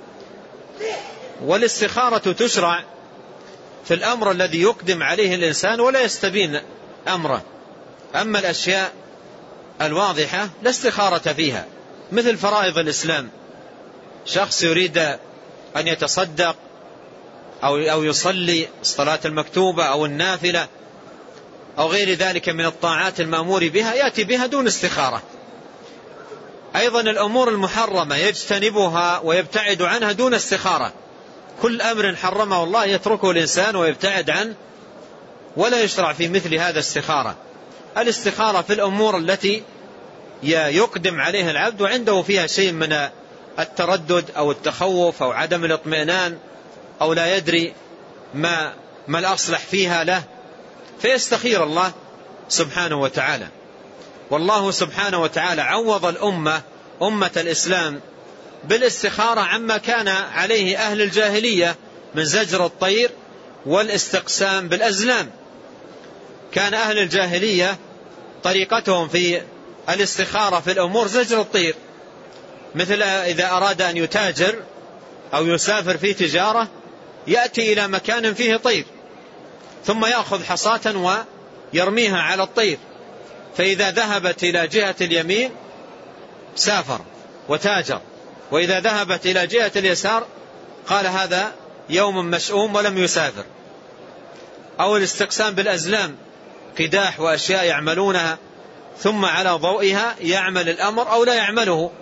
والاستخارة تشرع في الأمر الذي يقدم عليه الإنسان ولا يستبين أمره. أما الأشياء الواضحة لا استخارة فيها، مثل فرائض الإسلام، شخص يريد أن يتصدق أو أو يصلي الصلاة المكتوبة أو النافلة أو غير ذلك من الطاعات المأمور بها، يأتي بها دون استخارة. أيضا الأمور المحرمة يجتنبها ويبتعد عنها دون استخارة. كل أمر حرمه الله يتركه الإنسان ويبتعد عنه، ولا يشرع في مثل هذا استخارة. الاستخارة في الأمور التي يقدم عليها العبد وعنده فيها شيء من التردد أو التخوف أو عدم الاطمئنان، أو لا يدري ما, ما الأصلح فيها له، فيستخير الله سبحانه وتعالى. والله سبحانه وتعالى عوض الأمة أمة الإسلام بالاستخارة عما كان عليه أهل الجاهلية من زجر الطير والاستقسام بالأزلام. كان أهل الجاهلية طريقتهم في الاستخارة في الأمور زجر الطير، مثل إذا أراد أن يتاجر أو يسافر في تجارة يأتي إلى مكان فيه طير ثم يأخذ حصاة ويرميها على الطير، فإذا ذهبت إلى جهة اليمين سافر وتاجر، وإذا ذهبت إلى جهة اليسار قال هذا يوم مشؤوم ولم يسافر. أو الاستقسام بالأزلام، قداح وأشياء يعملونها ثم على ضوئها يعمل الأمر أو لا يعمله.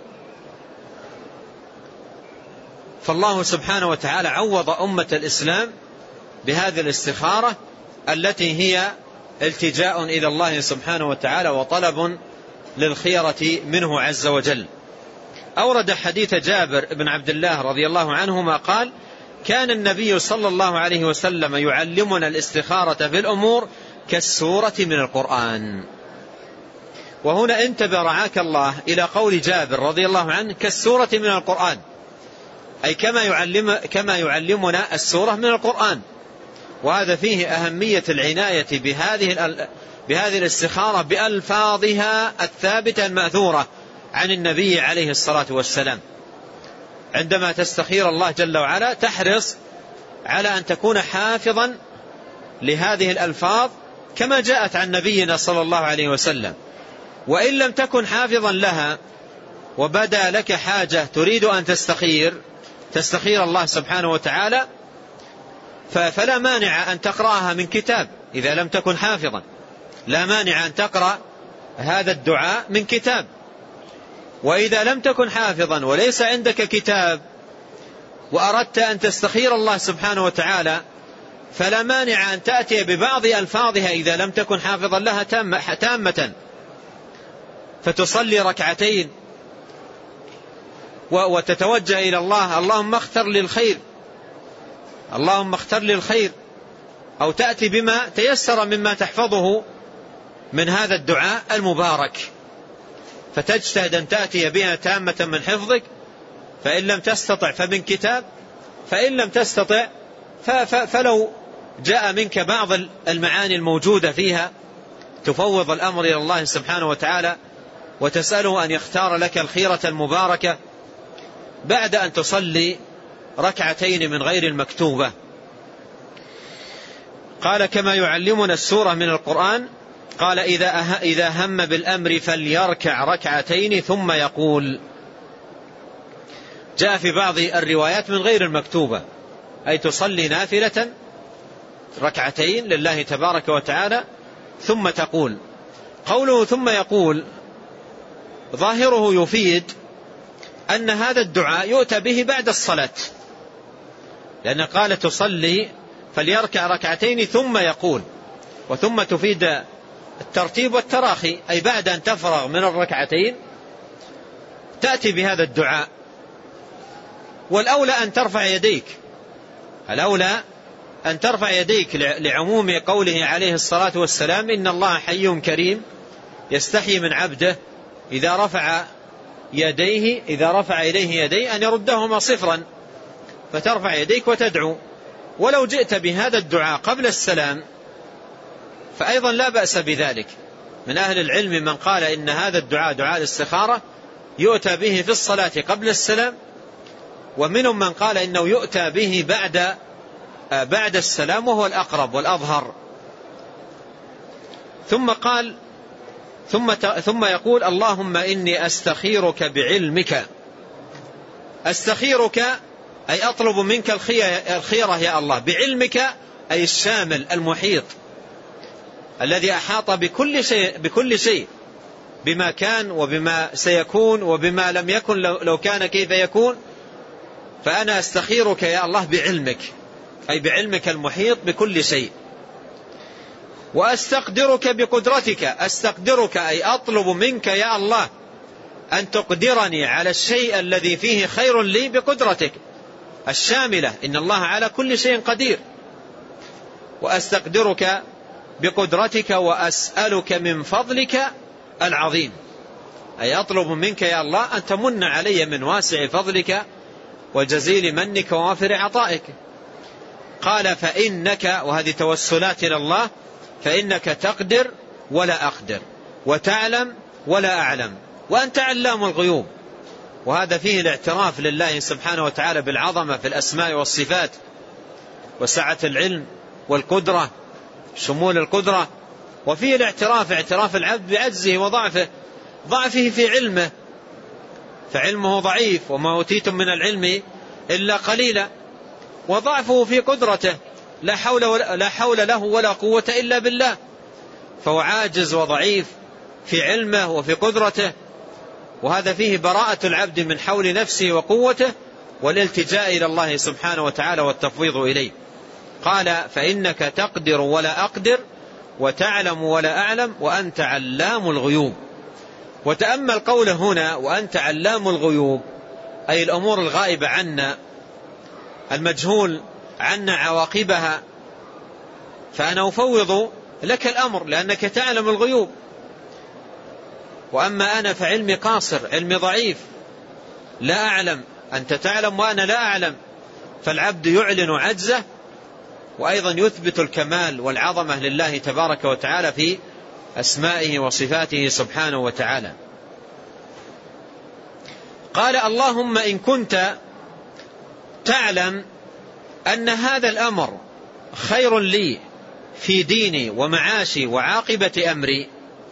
فالله سبحانه وتعالى عوض أمة الإسلام بهذه الاستخارة التي هي التجاء إلى الله سبحانه وتعالى وطلب للخيرة منه عز وجل. أورد حديث جابر بن عبد الله رضي الله عنهما قال: كان النبي صلى الله عليه وسلم يعلمنا الاستخارة في الأمور كالسورة من القرآن. وهنا انتبه رعاك الله إلى قول جابر رضي الله عنه كالسورة من القرآن، أي كما يعلم كما يعلمنا السورة من القرآن. وهذا فيه أهمية العناية بهذه بهذه الاستخارة بألفاظها الثابتة المأثورة عن النبي عليه الصلاة والسلام. عندما تستخير الله جل وعلا تحرص على أن تكون حافظا لهذه الألفاظ كما جاءت عن نبينا صلى الله عليه وسلم. وإن لم تكن حافظا لها وبدا لك حاجة تريد أن تستخير تستخير الله سبحانه وتعالى فلا مانع أن تقرأها من كتاب إذا لم تكن حافظا، لا مانع أن تقرأ هذا الدعاء من كتاب. وإذا لم تكن حافظا وليس عندك كتاب وأردت أن تستخير الله سبحانه وتعالى فلا مانع أن تأتي ببعض ألفاظها إذا لم تكن حافظا لها تامة، فتصلي ركعتين وتتوجه إلى الله: اللهم اختر لي الخير، اللهم اختر لي الخير. أو تأتي بما تيسر مما تحفظه من هذا الدعاء المبارك، فتجتهد أن تأتي بها تامة من حفظك، فإن لم تستطع فمن كتاب، فإن لم تستطع فلو جاء منك بعض المعاني الموجودة فيها تفوض الأمر إلى الله سبحانه وتعالى وتسأله أن يختار لك الخيرة المباركة بعد أن تصلي ركعتين من غير المكتوبة. قال: كما يعلمنا السورة من القرآن. قال: إذا إذا هم بالأمر فليركع ركعتين ثم يقول. جاء في بعض الروايات من غير المكتوبة، أي تصلي نافلة ركعتين لله تبارك وتعالى ثم تقول. قوله ثم يقول ظاهره يفيد أن هذا الدعاء يؤتى به بعد الصلاة، لأن قال تصلي فليركع ركعتين ثم يقول، وثم تفيد الترتيب والتراخي، أي بعد أن تفرغ من الركعتين تأتي بهذا الدعاء. والأولى أن ترفع يديك، الأولى أن ترفع يديك لعموم قوله عليه الصلاة والسلام: إن الله حي كريم يستحي من عبده إذا رفع يديه إذا رفع إليه يديه أن يردهما صفرا، فترفع يديك وتدعو. ولو جئت بهذا الدعاء قبل السلام فأيضا لا بأس بذلك. من أهل العلم من قال إن هذا الدعاء دعاء الاستخارة يؤتى به في الصلاة قبل السلام، ومنهم من قال إنه يؤتى به بعد بعد السلام، وهو الأقرب والأظهر. ثم قال ثم ثم يقول: اللهم إني أستخيرك بعلمك. أستخيرك أي أطلب منك الخيرة يا الله، بعلمك أي الشامل المحيط الذي أحاط بكل شيء بكل شيء بما كان وبما سيكون وبما لم يكن لو كان كيف يكون. فأنا أستخيرك يا الله بعلمك، أي بعلمك المحيط بكل شيء. وأستقدرك بقدرتك. أستقدرك أي أطلب منك يا الله أن تقدرني على الشيء الذي فيه خير لي بقدرتك الشاملة، إن الله على كل شيء قدير. وأستقدرك بقدرتك وأسألك من فضلك العظيم، أي أطلب منك يا الله أن تمن علي من واسع فضلك وجزيل منك ووافر عطائك. قال فإنك، وهذه توسلات إلى الله، فإنك تقدر ولا أقدر، وتعلم ولا أعلم، وأنت علام الغيوب. وهذا فيه الاعتراف لله سبحانه وتعالى بالعظمة في الأسماء والصفات، وسعة العلم والقدرة، شمول القدرة، وفيه الاعتراف اعتراف العبد بعجزه وضعفه، ضعفه في علمه، فعلمه ضعيف وما أوتيتم من العلم إلا قليلا، وضعفه في قدرته، لا حول, ولا لا حول له ولا قوة إلا بالله، فهو عاجز وضعيف في علمه وفي قدرته. وهذا فيه براءة العبد من حول نفسه وقوته، والالتجاء إلى الله سبحانه وتعالى والتفويض إليه. قال فإنك تقدر ولا أقدر، وتعلم ولا أعلم، وأنت علام الغيوب. وتأمل قوله هنا وأنت علام الغيوب، أي الأمور الغائبة عنا، المجهول عنا عواقبها، فأنا أفوض لك الأمر لأنك تعلم الغيوب. وأما أنا فعلمي قاصر، علمي ضعيف، لا أعلم، أنت تعلم وأنا لا أعلم. فالعبد يعلن عجزه، وأيضا يثبت الكمال والعظمة لله تبارك وتعالى في أسمائه وصفاته سبحانه وتعالى. قال اللهم إن كنت تعلم أن هذا الأمر خير لي في ديني ومعاشي وعاقبة أمري.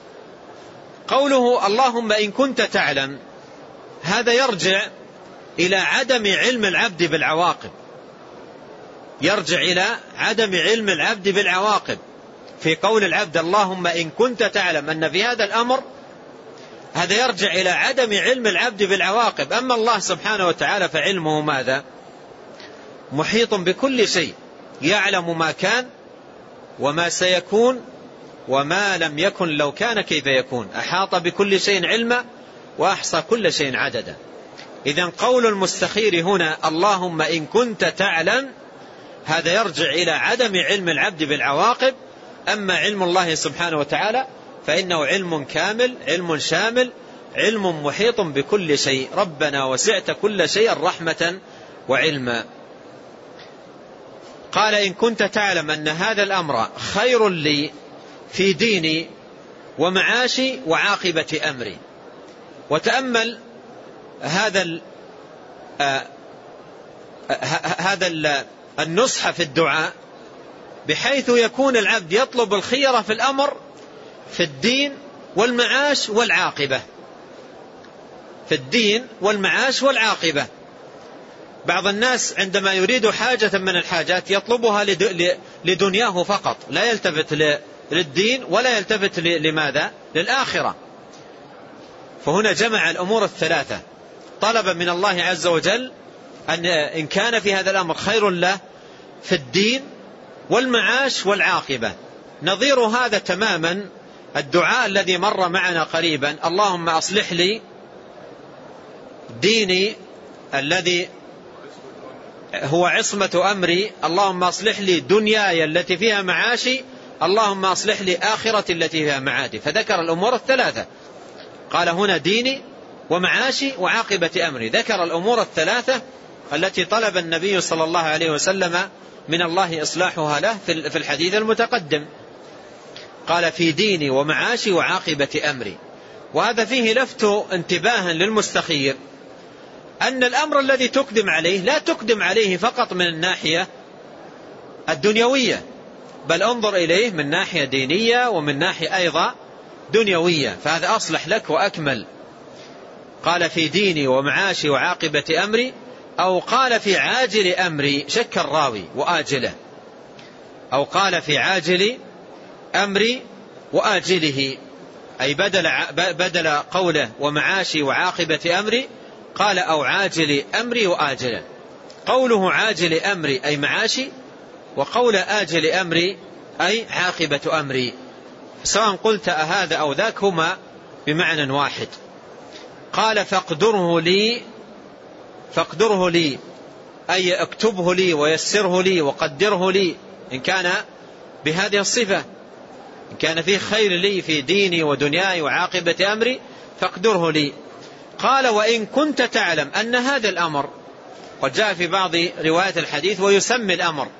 قوله اللهم إن كنت تعلم، هذا يرجع إلى عدم علم العبد بالعواقب، يرجع إلى عدم علم العبد بالعواقب في قول العبد اللهم إن كنت تعلم أن في هذا الأمر، هذا يرجع إلى عدم علم العبد بالعواقب. أما الله سبحانه وتعالى فعلمه ماذا؟ محيط بكل شيء، يعلم ما كان وما سيكون وما لم يكن لو كان كيف يكون، أحاط بكل شيء علما وأحصى كل شيء عددا. إذن قول المستخير هنا اللهم إن كنت تعلم، هذا يرجع إلى عدم علم العبد بالعواقب. أما علم الله سبحانه وتعالى فإنه علم كامل، علم شامل، علم محيط بكل شيء. ربنا وسعت كل شيء رحمة وعلما. قال إن كنت تعلم أن هذا الأمر خير لي في ديني ومعاشي وعاقبة أمري. وتأمل هذا ال آه هذا ال النصح في الدعاء، بحيث يكون العبد يطلب الخيرة في الأمر في الدين والمعاش والعاقبة، في الدين والمعاش والعاقبة. بعض الناس عندما يريد حاجة من الحاجات يطلبها لدنياه فقط، لا يلتفت للدين ولا يلتفت لماذا؟ للآخرة. فهنا جمع الأمور الثلاثة، طلب من الله عز وجل أن إن كان في هذا الأمر خير له في الدين والمعاش والعاقبة. نظير هذا تماما الدعاء الذي مر معنا قريبا، اللهم أصلح لي ديني الذي هو عصمة أمري، اللهم أصلح لي دنياي التي فيها معاشي، اللهم أصلح لي آخرتي التي فيها معادي. فذكر الأمور الثلاثة، قال هنا ديني ومعاشي وعاقبة أمري، ذكر الأمور الثلاثة التي طلب النبي صلى الله عليه وسلم من الله إصلاحها له في الحديث المتقدم. قال في ديني ومعاشي وعاقبة أمري. وهذا فيه لفت انتباه للمستخير أن الأمر الذي تقدم عليه لا تقدم عليه فقط من الناحية الدنيوية، بل انظر إليه من ناحية دينية ومن ناحية أيضا دنيوية، فهذا أصلح لك وأكمل. قال في ديني ومعاشي وعاقبة أمري، أو قال في عاجل أمري، شك الراوي وآجله، أو قال في عاجل أمري وآجله، أي بدل, بدل قوله ومعاشي وعاقبة أمري قال أو عاجل أمري وآجله. قوله عاجل أمري أي معاشي، وقول آجل أمري أي عاقبة أمري، سواء قلت هذا أو ذاك هما بمعنى واحد. قال فاقدره لي، فاقدره لي أي اكتبه لي ويسره لي وقدره لي إن كان بهذه الصفة. إن كان فيه خير لي في ديني ودنياي وعاقبة أمري فاقدره لي. قال وإن كنت تعلم أن هذا الأمر، قد جاء في بعض روايات الحديث ويسمي الأمر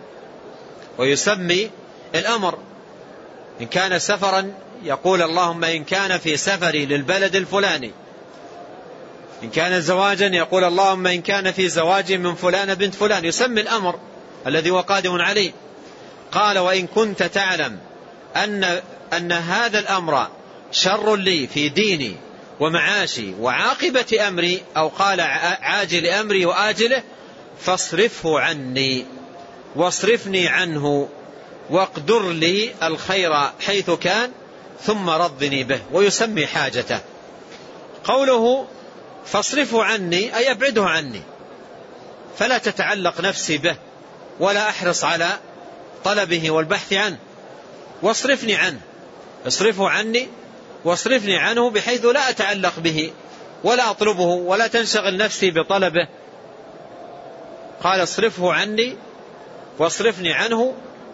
ويسمي الأمر إن كان سفرا يقول اللهم إن كان في سفري للبلد الفلاني، إن كان زواجا يقول اللهم إن كان في زواجي من فلان بنت فلان، يسمي الأمر الذي هو قادم عليه. قال وإن كنت تعلم أن, أن هذا الأمر شر لي في ديني ومعاشي وعاقبة أمري، أو قال عاجل أمري وآجله، فاصرفه عني واصرفني عنه واقدر لي الخير حيث كان ثم رضني به. ويسمي حاجته. قوله فاصرفه عني أي أبعده عني، فلا تتعلق نفسي به ولا أحرص على طلبه والبحث عنه. واصرفني عنه، اصرفه عني واصرفني عنه بحيث لا أتعلق به ولا أطلبه ولا تنشغل نفسي بطلبه. قال اصرفه عني واصرفني عنه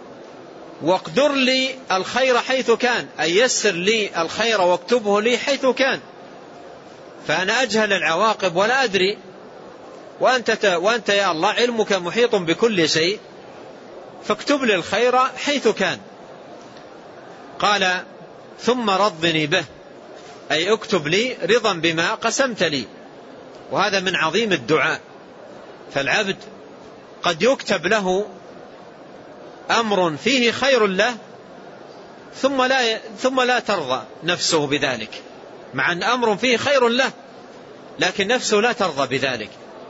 واقدر لي الخير حيث كان، أي يسر لي الخير واكتبه لي حيث كان، فأنا أجهل العواقب ولا أدري، وأنت, وأنت يا الله علمك محيط بكل شيء، فاكتب لي الخير حيث كان. قال ثم رضني به، أي اكتب لي رضا بما قسمت لي. وهذا من عظيم الدعاء. فالعبد قد يكتب له أمر فيه خير له ثم لا, ثم لا ترضى نفسه بذلك، مع أن أمر فيه خير له لكن نفسه لا ترضى بذلك.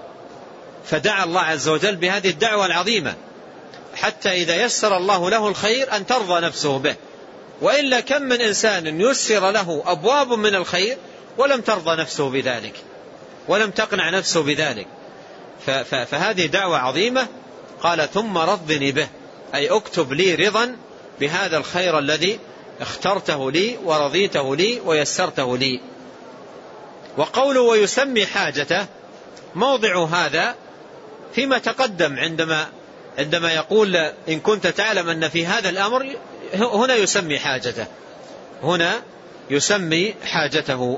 فدعا الله عز وجل بهذه الدعوة العظيمة حتى إذا يسر الله له الخير أن ترضى نفسه به. وإلا كم من إنسان يسر له أبواب من الخير ولم ترضى نفسه بذلك ولم تقنع نفسه بذلك. فهذه دعوة عظيمة. قال ثم رضني به، أي اكتب لي رضا بهذا الخير الذي اخترته لي ورضيته لي ويسرته لي. وقوله ويسمي حاجته، موضع هذا فيما تقدم عندما عندما يقول إن كنت تعلم أن في هذا الأمر، هنا يسمي حاجته، هنا يسمي حاجته.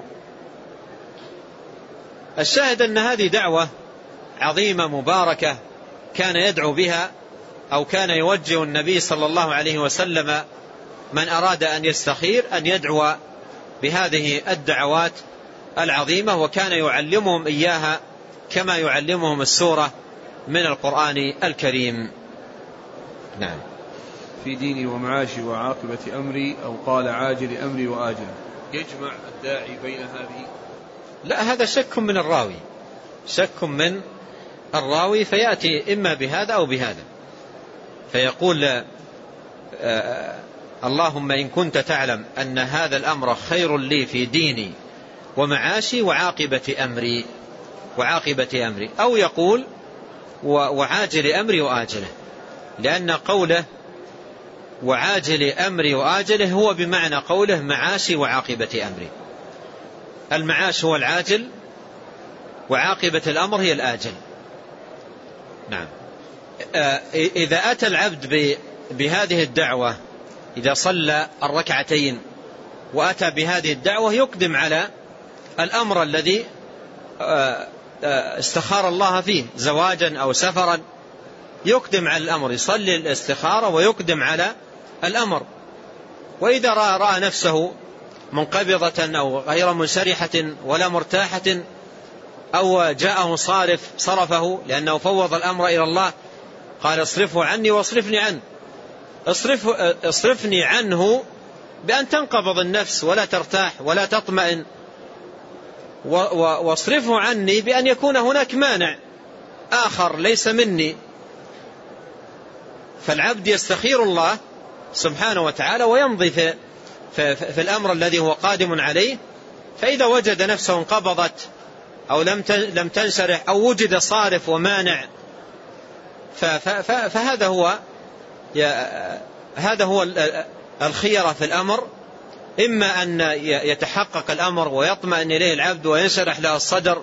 الشاهد أن هذه دعوة عظيمة مباركة كان يدعو بها أو كان يوجه النبي صلى الله عليه وسلم من أراد أن يستخير أن يدعو بهذه الدعوات العظيمة، وكان يعلمهم إياها كما يعلمهم السورة من القرآن الكريم. نعم. في ديني ومعاشي وعاقبة أمري، أو قال عاجل أمري وآجل، يجمع الداعي بين هذه؟ لا، هذا شك من الراوي، شك من الراوي، فيأتي إما بهذا أو بهذا، فيقول آه اللهم إن كنت تعلم أن هذا الأمر خير لي في ديني ومعاشي وعاقبة أمري وعاقبة أمري، أو يقول وعاجل أمري وآجله، لأن قوله وعاجل أمري وآجله هو بمعنى قوله معاشي وعاقبة أمري. المعاش هو العاجل وعاقبة الأمر هي الآجل. نعم. إذا أتى العبد بهذه الدعوة، إذا صلى الركعتين وأتى بهذه الدعوة، يقدم على الأمر الذي استخار الله فيه، زواجا أو سفرا، يقدم على الأمر، يصلي الاستخارة ويقدم على الأمر. وإذا رأى, رأى نفسه منقبضة أو غير منشرحة ولا مرتاحة، أو جاءه صارف صرفه لأنه فوض الأمر إلى الله، قال اصرفه عني واصرفني عنه. اصرف اصرفني عنه بأن تنقبض النفس ولا ترتاح ولا تطمئن، واصرفه عني بأن يكون هناك مانع آخر ليس مني. فالعبد يستخير الله سبحانه وتعالى ويمضي في, في, في الأمر الذي هو قادم عليه، فإذا وجد نفسه انقبضت أو لم لم تنشرح أو وجد صارف ومانع، فهذا هو هذا هو الخيرة في الأمر، إما أن يتحقق الأمر ويطمئن إليه العبد وينشرح له الصدر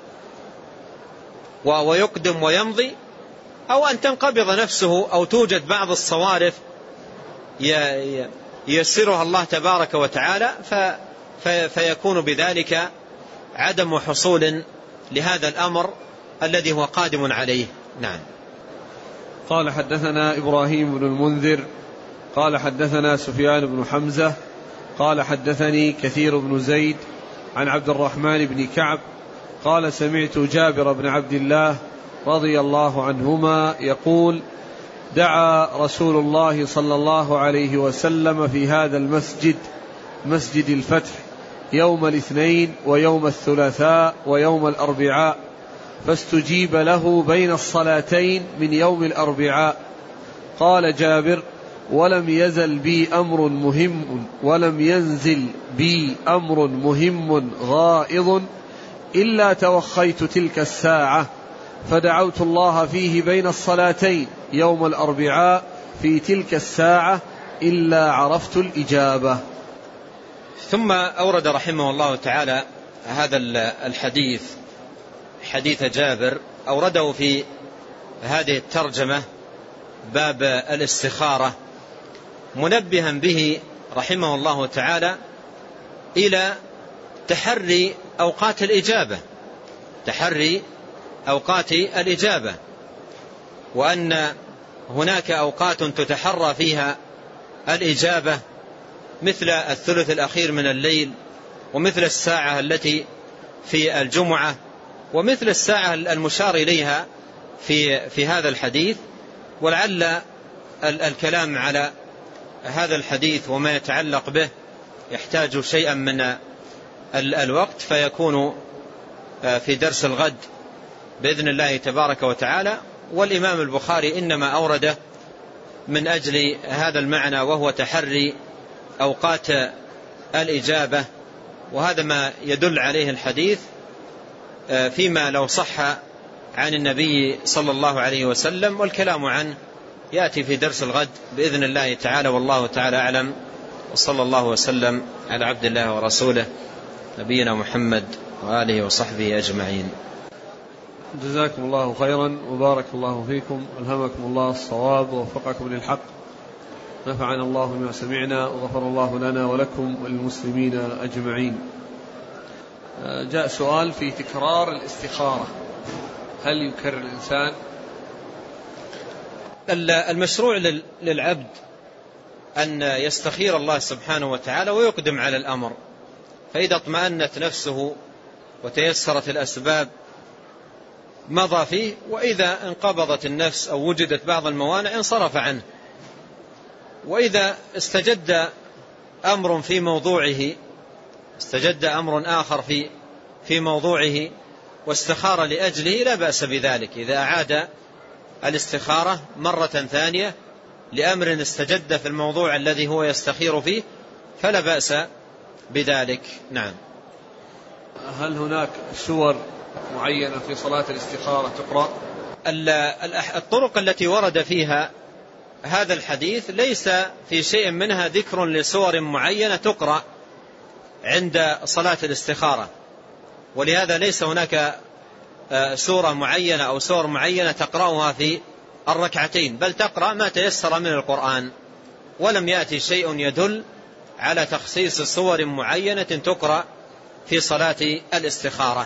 ويقدم ويمضي، أو أن تنقبض نفسه أو توجد بعض الصوارف ييسرها الله تبارك وتعالى فيكون بذلك عدم حصول لهذا الأمر الذي هو قادم عليه. نعم. قال حدثنا إبراهيم بن المنذر قال حدثنا سفيان بن حمزة قال حدثني كثير بن زيد عن عبد الرحمن بن كعب قال سمعت جابر بن عبد الله رضي الله عنهما يقول دعا رسول الله صلى الله عليه وسلم في هذا المسجد مسجد الفتح يوم الاثنين ويوم الثلاثاء ويوم الأربعاء فاستجيب له بين الصلاتين من يوم الأربعاء. قال جابر ولم يزل بي أمر مهم ولم ينزل بي أمر مهم غائض إلا توخيت تلك الساعة فدعوت الله فيه بين الصلاتين يوم الأربعاء في تلك الساعة إلا عرفت الإجابة. ثم أورد رحمه الله تعالى هذا الحديث حديث جابر أورده في هذه الترجمة باب الاستخارة منبها به رحمه الله تعالى إلى تحري أوقات الإجابة تحري أوقات الإجابة وأن هناك أوقات تتحرى فيها الإجابة مثل الثلث الأخير من الليل ومثل الساعة التي في الجمعة ومثل الساعة المشار إليها في, في هذا الحديث. ولعل الكلام على هذا الحديث وما يتعلق به يحتاج شيئا من الوقت فيكون في درس الغد بإذن الله تبارك وتعالى. والإمام البخاري إنما أورده من أجل هذا المعنى وهو تحري أوقات الإجابة وهذا ما يدل عليه الحديث فيما لو صح عن النبي صلى الله عليه وسلم والكلام عنه يأتي في درس الغد بإذن الله تعالى والله تعالى أعلم. وصلى الله وسلم على عبد الله ورسوله نبينا محمد وآله وصحبه أجمعين. جزاكم الله خيرا وبارك الله فيكم ألهمكم الله الصواب ووفقكم للحق نفعنا الله بما سمعنا وغفر الله لنا ولكم وللمسلمين أجمعين. جاء سؤال في تكرار الاستخارة هل يكرر الإنسان؟ المشروع للعبد أن يستخير الله سبحانه وتعالى ويقدم على الأمر فإذا اطمأنت نفسه وتيسرت الأسباب مضى فيه وإذا انقبضت النفس أو وجدت بعض الموانع انصرف عنه. وإذا استجد أمر في موضوعه استجد أمر آخر في في موضوعه واستخار لأجله لا بأس بذلك إذا أعاد الاستخارة مرة ثانية لأمر استجد في الموضوع الذي هو يستخير فيه فلا بأس بذلك. نعم. هل هناك سور معينة في صلاة الاستخارة تقرأ؟ الطرق التي ورد فيها هذا الحديث ليس في شيء منها ذكر لسور معينة تقرأ عند صلاة الاستخارة ولهذا ليس هناك سورة معينة أو سور معينة تقرأها في الركعتين بل تقرأ ما تيسر من القرآن ولم يأتي شيء يدل على تخصيص سور معينة تقرأ في صلاة الاستخارة.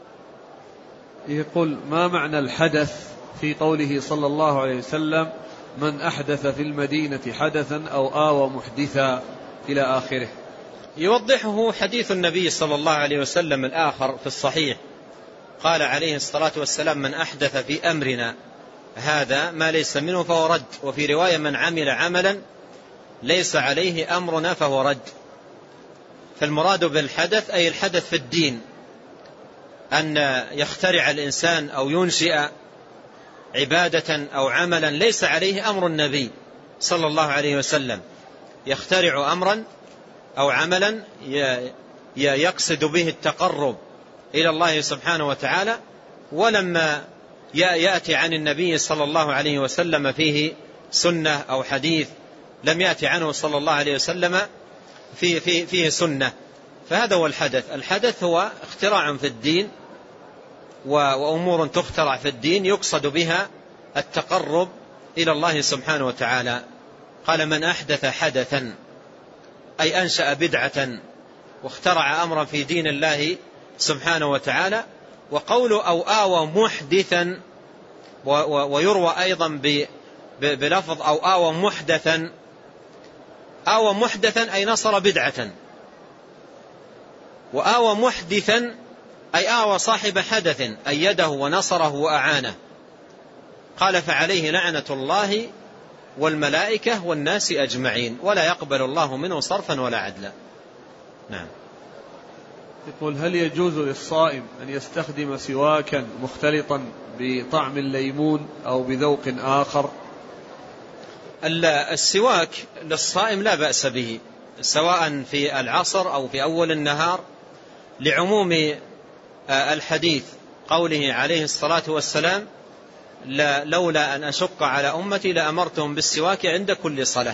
يقول ما معنى الحدث في قوله صلى الله عليه وسلم من أحدث في المدينة حدثا أو آوى محدثا إلى آخره؟ يوضحه حديث النبي صلى الله عليه وسلم الآخر في الصحيح قال عليه الصلاة والسلام من أحدث في أمرنا هذا ما ليس منه فهو رد وفي رواية من عمل عملا ليس عليه أمرنا فهو رد. فالمراد بالحدث أي الحدث في الدين أن يخترع الإنسان أو ينشئ عبادة أو عملا ليس عليه أمر النبي صلى الله عليه وسلم يخترع أمرا أو عملا يقصد به التقرب إلى الله سبحانه وتعالى ولما يأتي عن النبي صلى الله عليه وسلم فيه سنة أو حديث لم يأتي عنه صلى الله عليه وسلم فيه, فيه, فيه سنة فهذا هو الحدث. الحدث هو اختراع في الدين وأمور تخترع في الدين يقصد بها التقرب إلى الله سبحانه وتعالى. قال من أحدث حدثا أي أنشأ بدعة واخترع أمرا في دين الله سبحانه وتعالى. وقوله أو آوى محدثا، ويروى أيضا بلفظ أو آوى محدثا. آوى محدثا أي نصر بدعة، وآوى محدثا أي آوى صاحب حدث أيده ونصره وأعانه. قال فعليه لعنة الله والملائكة والناس أجمعين ولا يقبل الله منه صرفا ولا عدلا. نعم. يقول هل يجوز للصائم أن يستخدم سواكا مختلطا بطعم الليمون أو بذوق آخر؟ السواك للصائم لا بأس به، سواء في العصر أو في أول النهار، لعموم الحديث قوله عليه الصلاة والسلام لا لولا أن أشق على أمتي لأمرتهم بالسواك عند كل صلاة.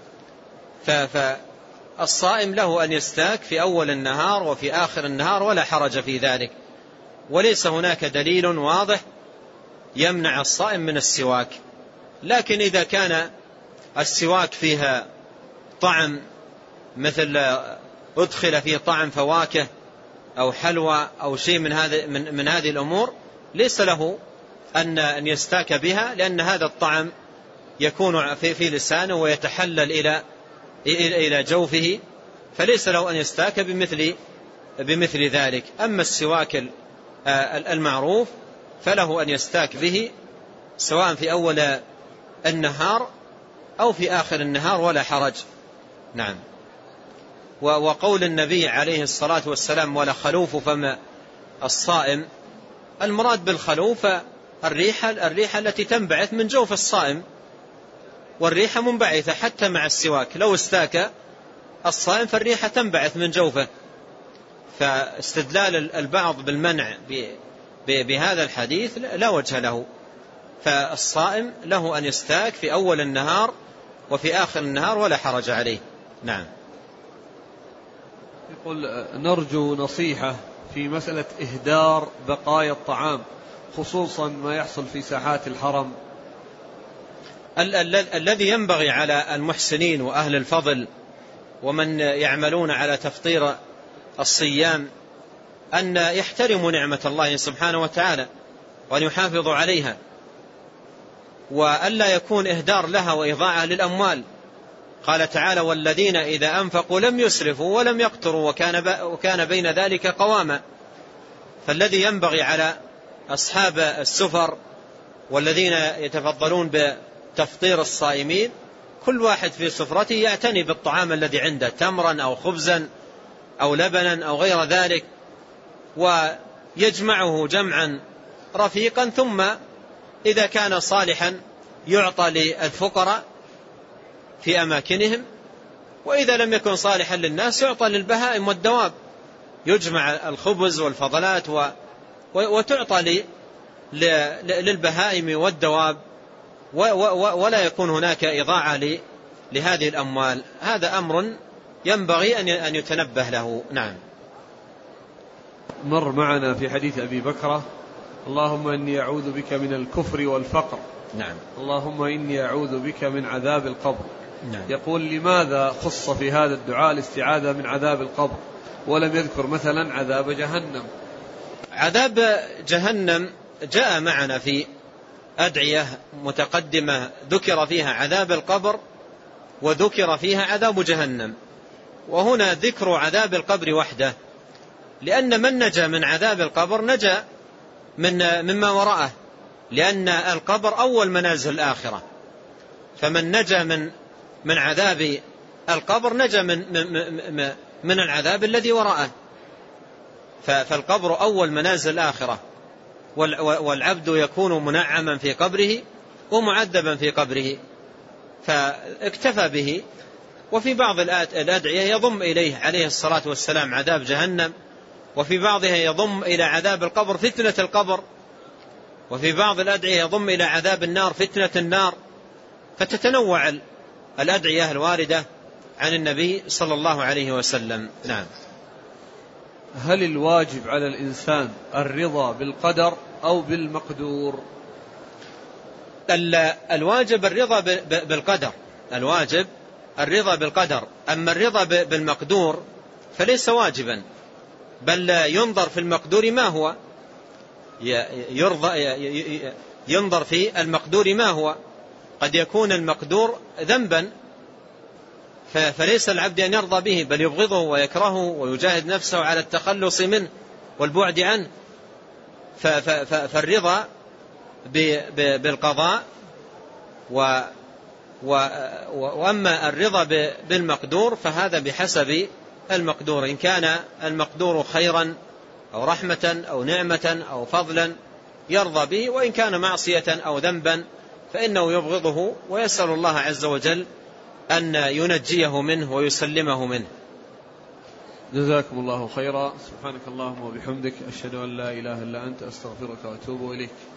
فالصائم له أن يستاك في أول النهار وفي آخر النهار ولا حرج في ذلك، وليس هناك دليل واضح يمنع الصائم من السواك. لكن إذا كان السواك فيها طعم، مثل أدخل فيه طعم فواكه أو حلوى أو شيء من هذه من, من هذه الأمور، ليس له أن أن يستاك بها، لأن هذا الطعم يكون في في لسانه ويتحلل إلى إلى جوفه، فليس له أن يستاك بمثل بمثل ذلك. أما السواك المعروف فله أن يستاك به سواء في أول النهار أو في آخر النهار ولا حرج. نعم. وقول النبي عليه الصلاة والسلام ولا خلوف فم الصائم، المراد بالخلوف الريحة الريحة التي تنبعث من جوف الصائم، والريحة منبعثة حتى مع السواك، لو استاك الصائم فالريحة تنبعث من جوفه. فاستدلال البعض بالمنع بهذا الحديث لا وجه له، فالصائم له أن يستاك في أول النهار وفي آخر النهار ولا حرج عليه. نعم. يقول نرجو نصيحة في مسألة إهدار بقايا الطعام، خصوصا ما يحصل في ساحات الحرم. ال- ال- الذي ينبغي على المحسنين وأهل الفضل ومن يعملون على تفطير الصيام أن يحترموا نعمة الله سبحانه وتعالى وأن يحافظوا عليها، وألا يكون إهدار لها وإضاعة للأموال. قال تعالى والذين إذا أنفقوا لم يسرفوا ولم يقتروا وكان, وكان بين ذلك قواما. فالذي ينبغي على أصحاب السفر والذين يتفضلون بتفطير الصائمين كل واحد في سفرته يعتني بالطعام الذي عنده، تمرا أو خبزا أو لبنا أو غير ذلك، ويجمعه جمعا رفيقا، ثم إذا كان صالحا يعطى للفقراء في أماكنهم، وإذا لم يكن صالحا للناس يعطى للبهائم والدواب، يجمع الخبز والفضلات وتعطى للبهائم والدواب، ولا يكون هناك إضاعة لهذه الأموال. هذا أمر ينبغي أن يتنبه له. نعم. مر معنا في حديث أبي بكرة اللهم إني أعوذ بك من الكفر والفقر. نعم. اللهم إني أعوذ بك من عذاب القبر. نعم. يقول لماذا خص في هذا الدعاء الاستعاذة من عذاب القبر ولم يذكر مثلا عذاب جهنم؟ عذاب جهنم جاء معنا في أدعية متقدمة ذكر فيها عذاب القبر وذكر فيها عذاب جهنم، وهنا ذكر عذاب القبر وحده، لأن من نجا من عذاب القبر نجا من مما وراءه، لأن القبر أول منازل الآخرة، فمن نجا من من عذاب القبر نجا من من, من العذاب الذي وراءه. فالقبر أول منازل الآخرة، والعبد يكون منعما في قبره ومعذبا في قبره، فاكتفى به. وفي بعض الأدعية يضم إليه عليه الصلاة والسلام عذاب جهنم، وفي بعضها يضم إلى عذاب القبر فتنة القبر، وفي بعض الأدعية يضم إلى عذاب النار فتنة النار، فتتنوع الأدعية الواردة عن النبي صلى الله عليه وسلم. نعم. هل الواجب على الإنسان الرضا بالقدر أو بالمقدور؟ الواجب الرضا بالقدر، الواجب الرضا بالقدر. أما الرضا بالمقدور فليس واجبا، بل ينظر في المقدور ما هو، يرضى ينظر في المقدور ما هو. قد يكون المقدور ذنبا فليس العبد أن يرضى به، بل يبغضه ويكرهه ويجاهد نفسه على التخلص منه والبعد عنه. فالرضا بالقضاء و وأما الرضا بالمقدور فهذا بحسب المقدور. إن كان المقدور خيرا أو رحمة أو نعمة أو فضلا يرضى به، وإن كان معصية أو ذنبا فإنه يبغضه ويسأل الله عز وجل أن ينجيه منه ويسلمه منه. جزاكم الله خيرا. سبحانك اللهم وبحمدك، أشهد أن لا إله إلا أنت، أستغفرك وأتوب إليك.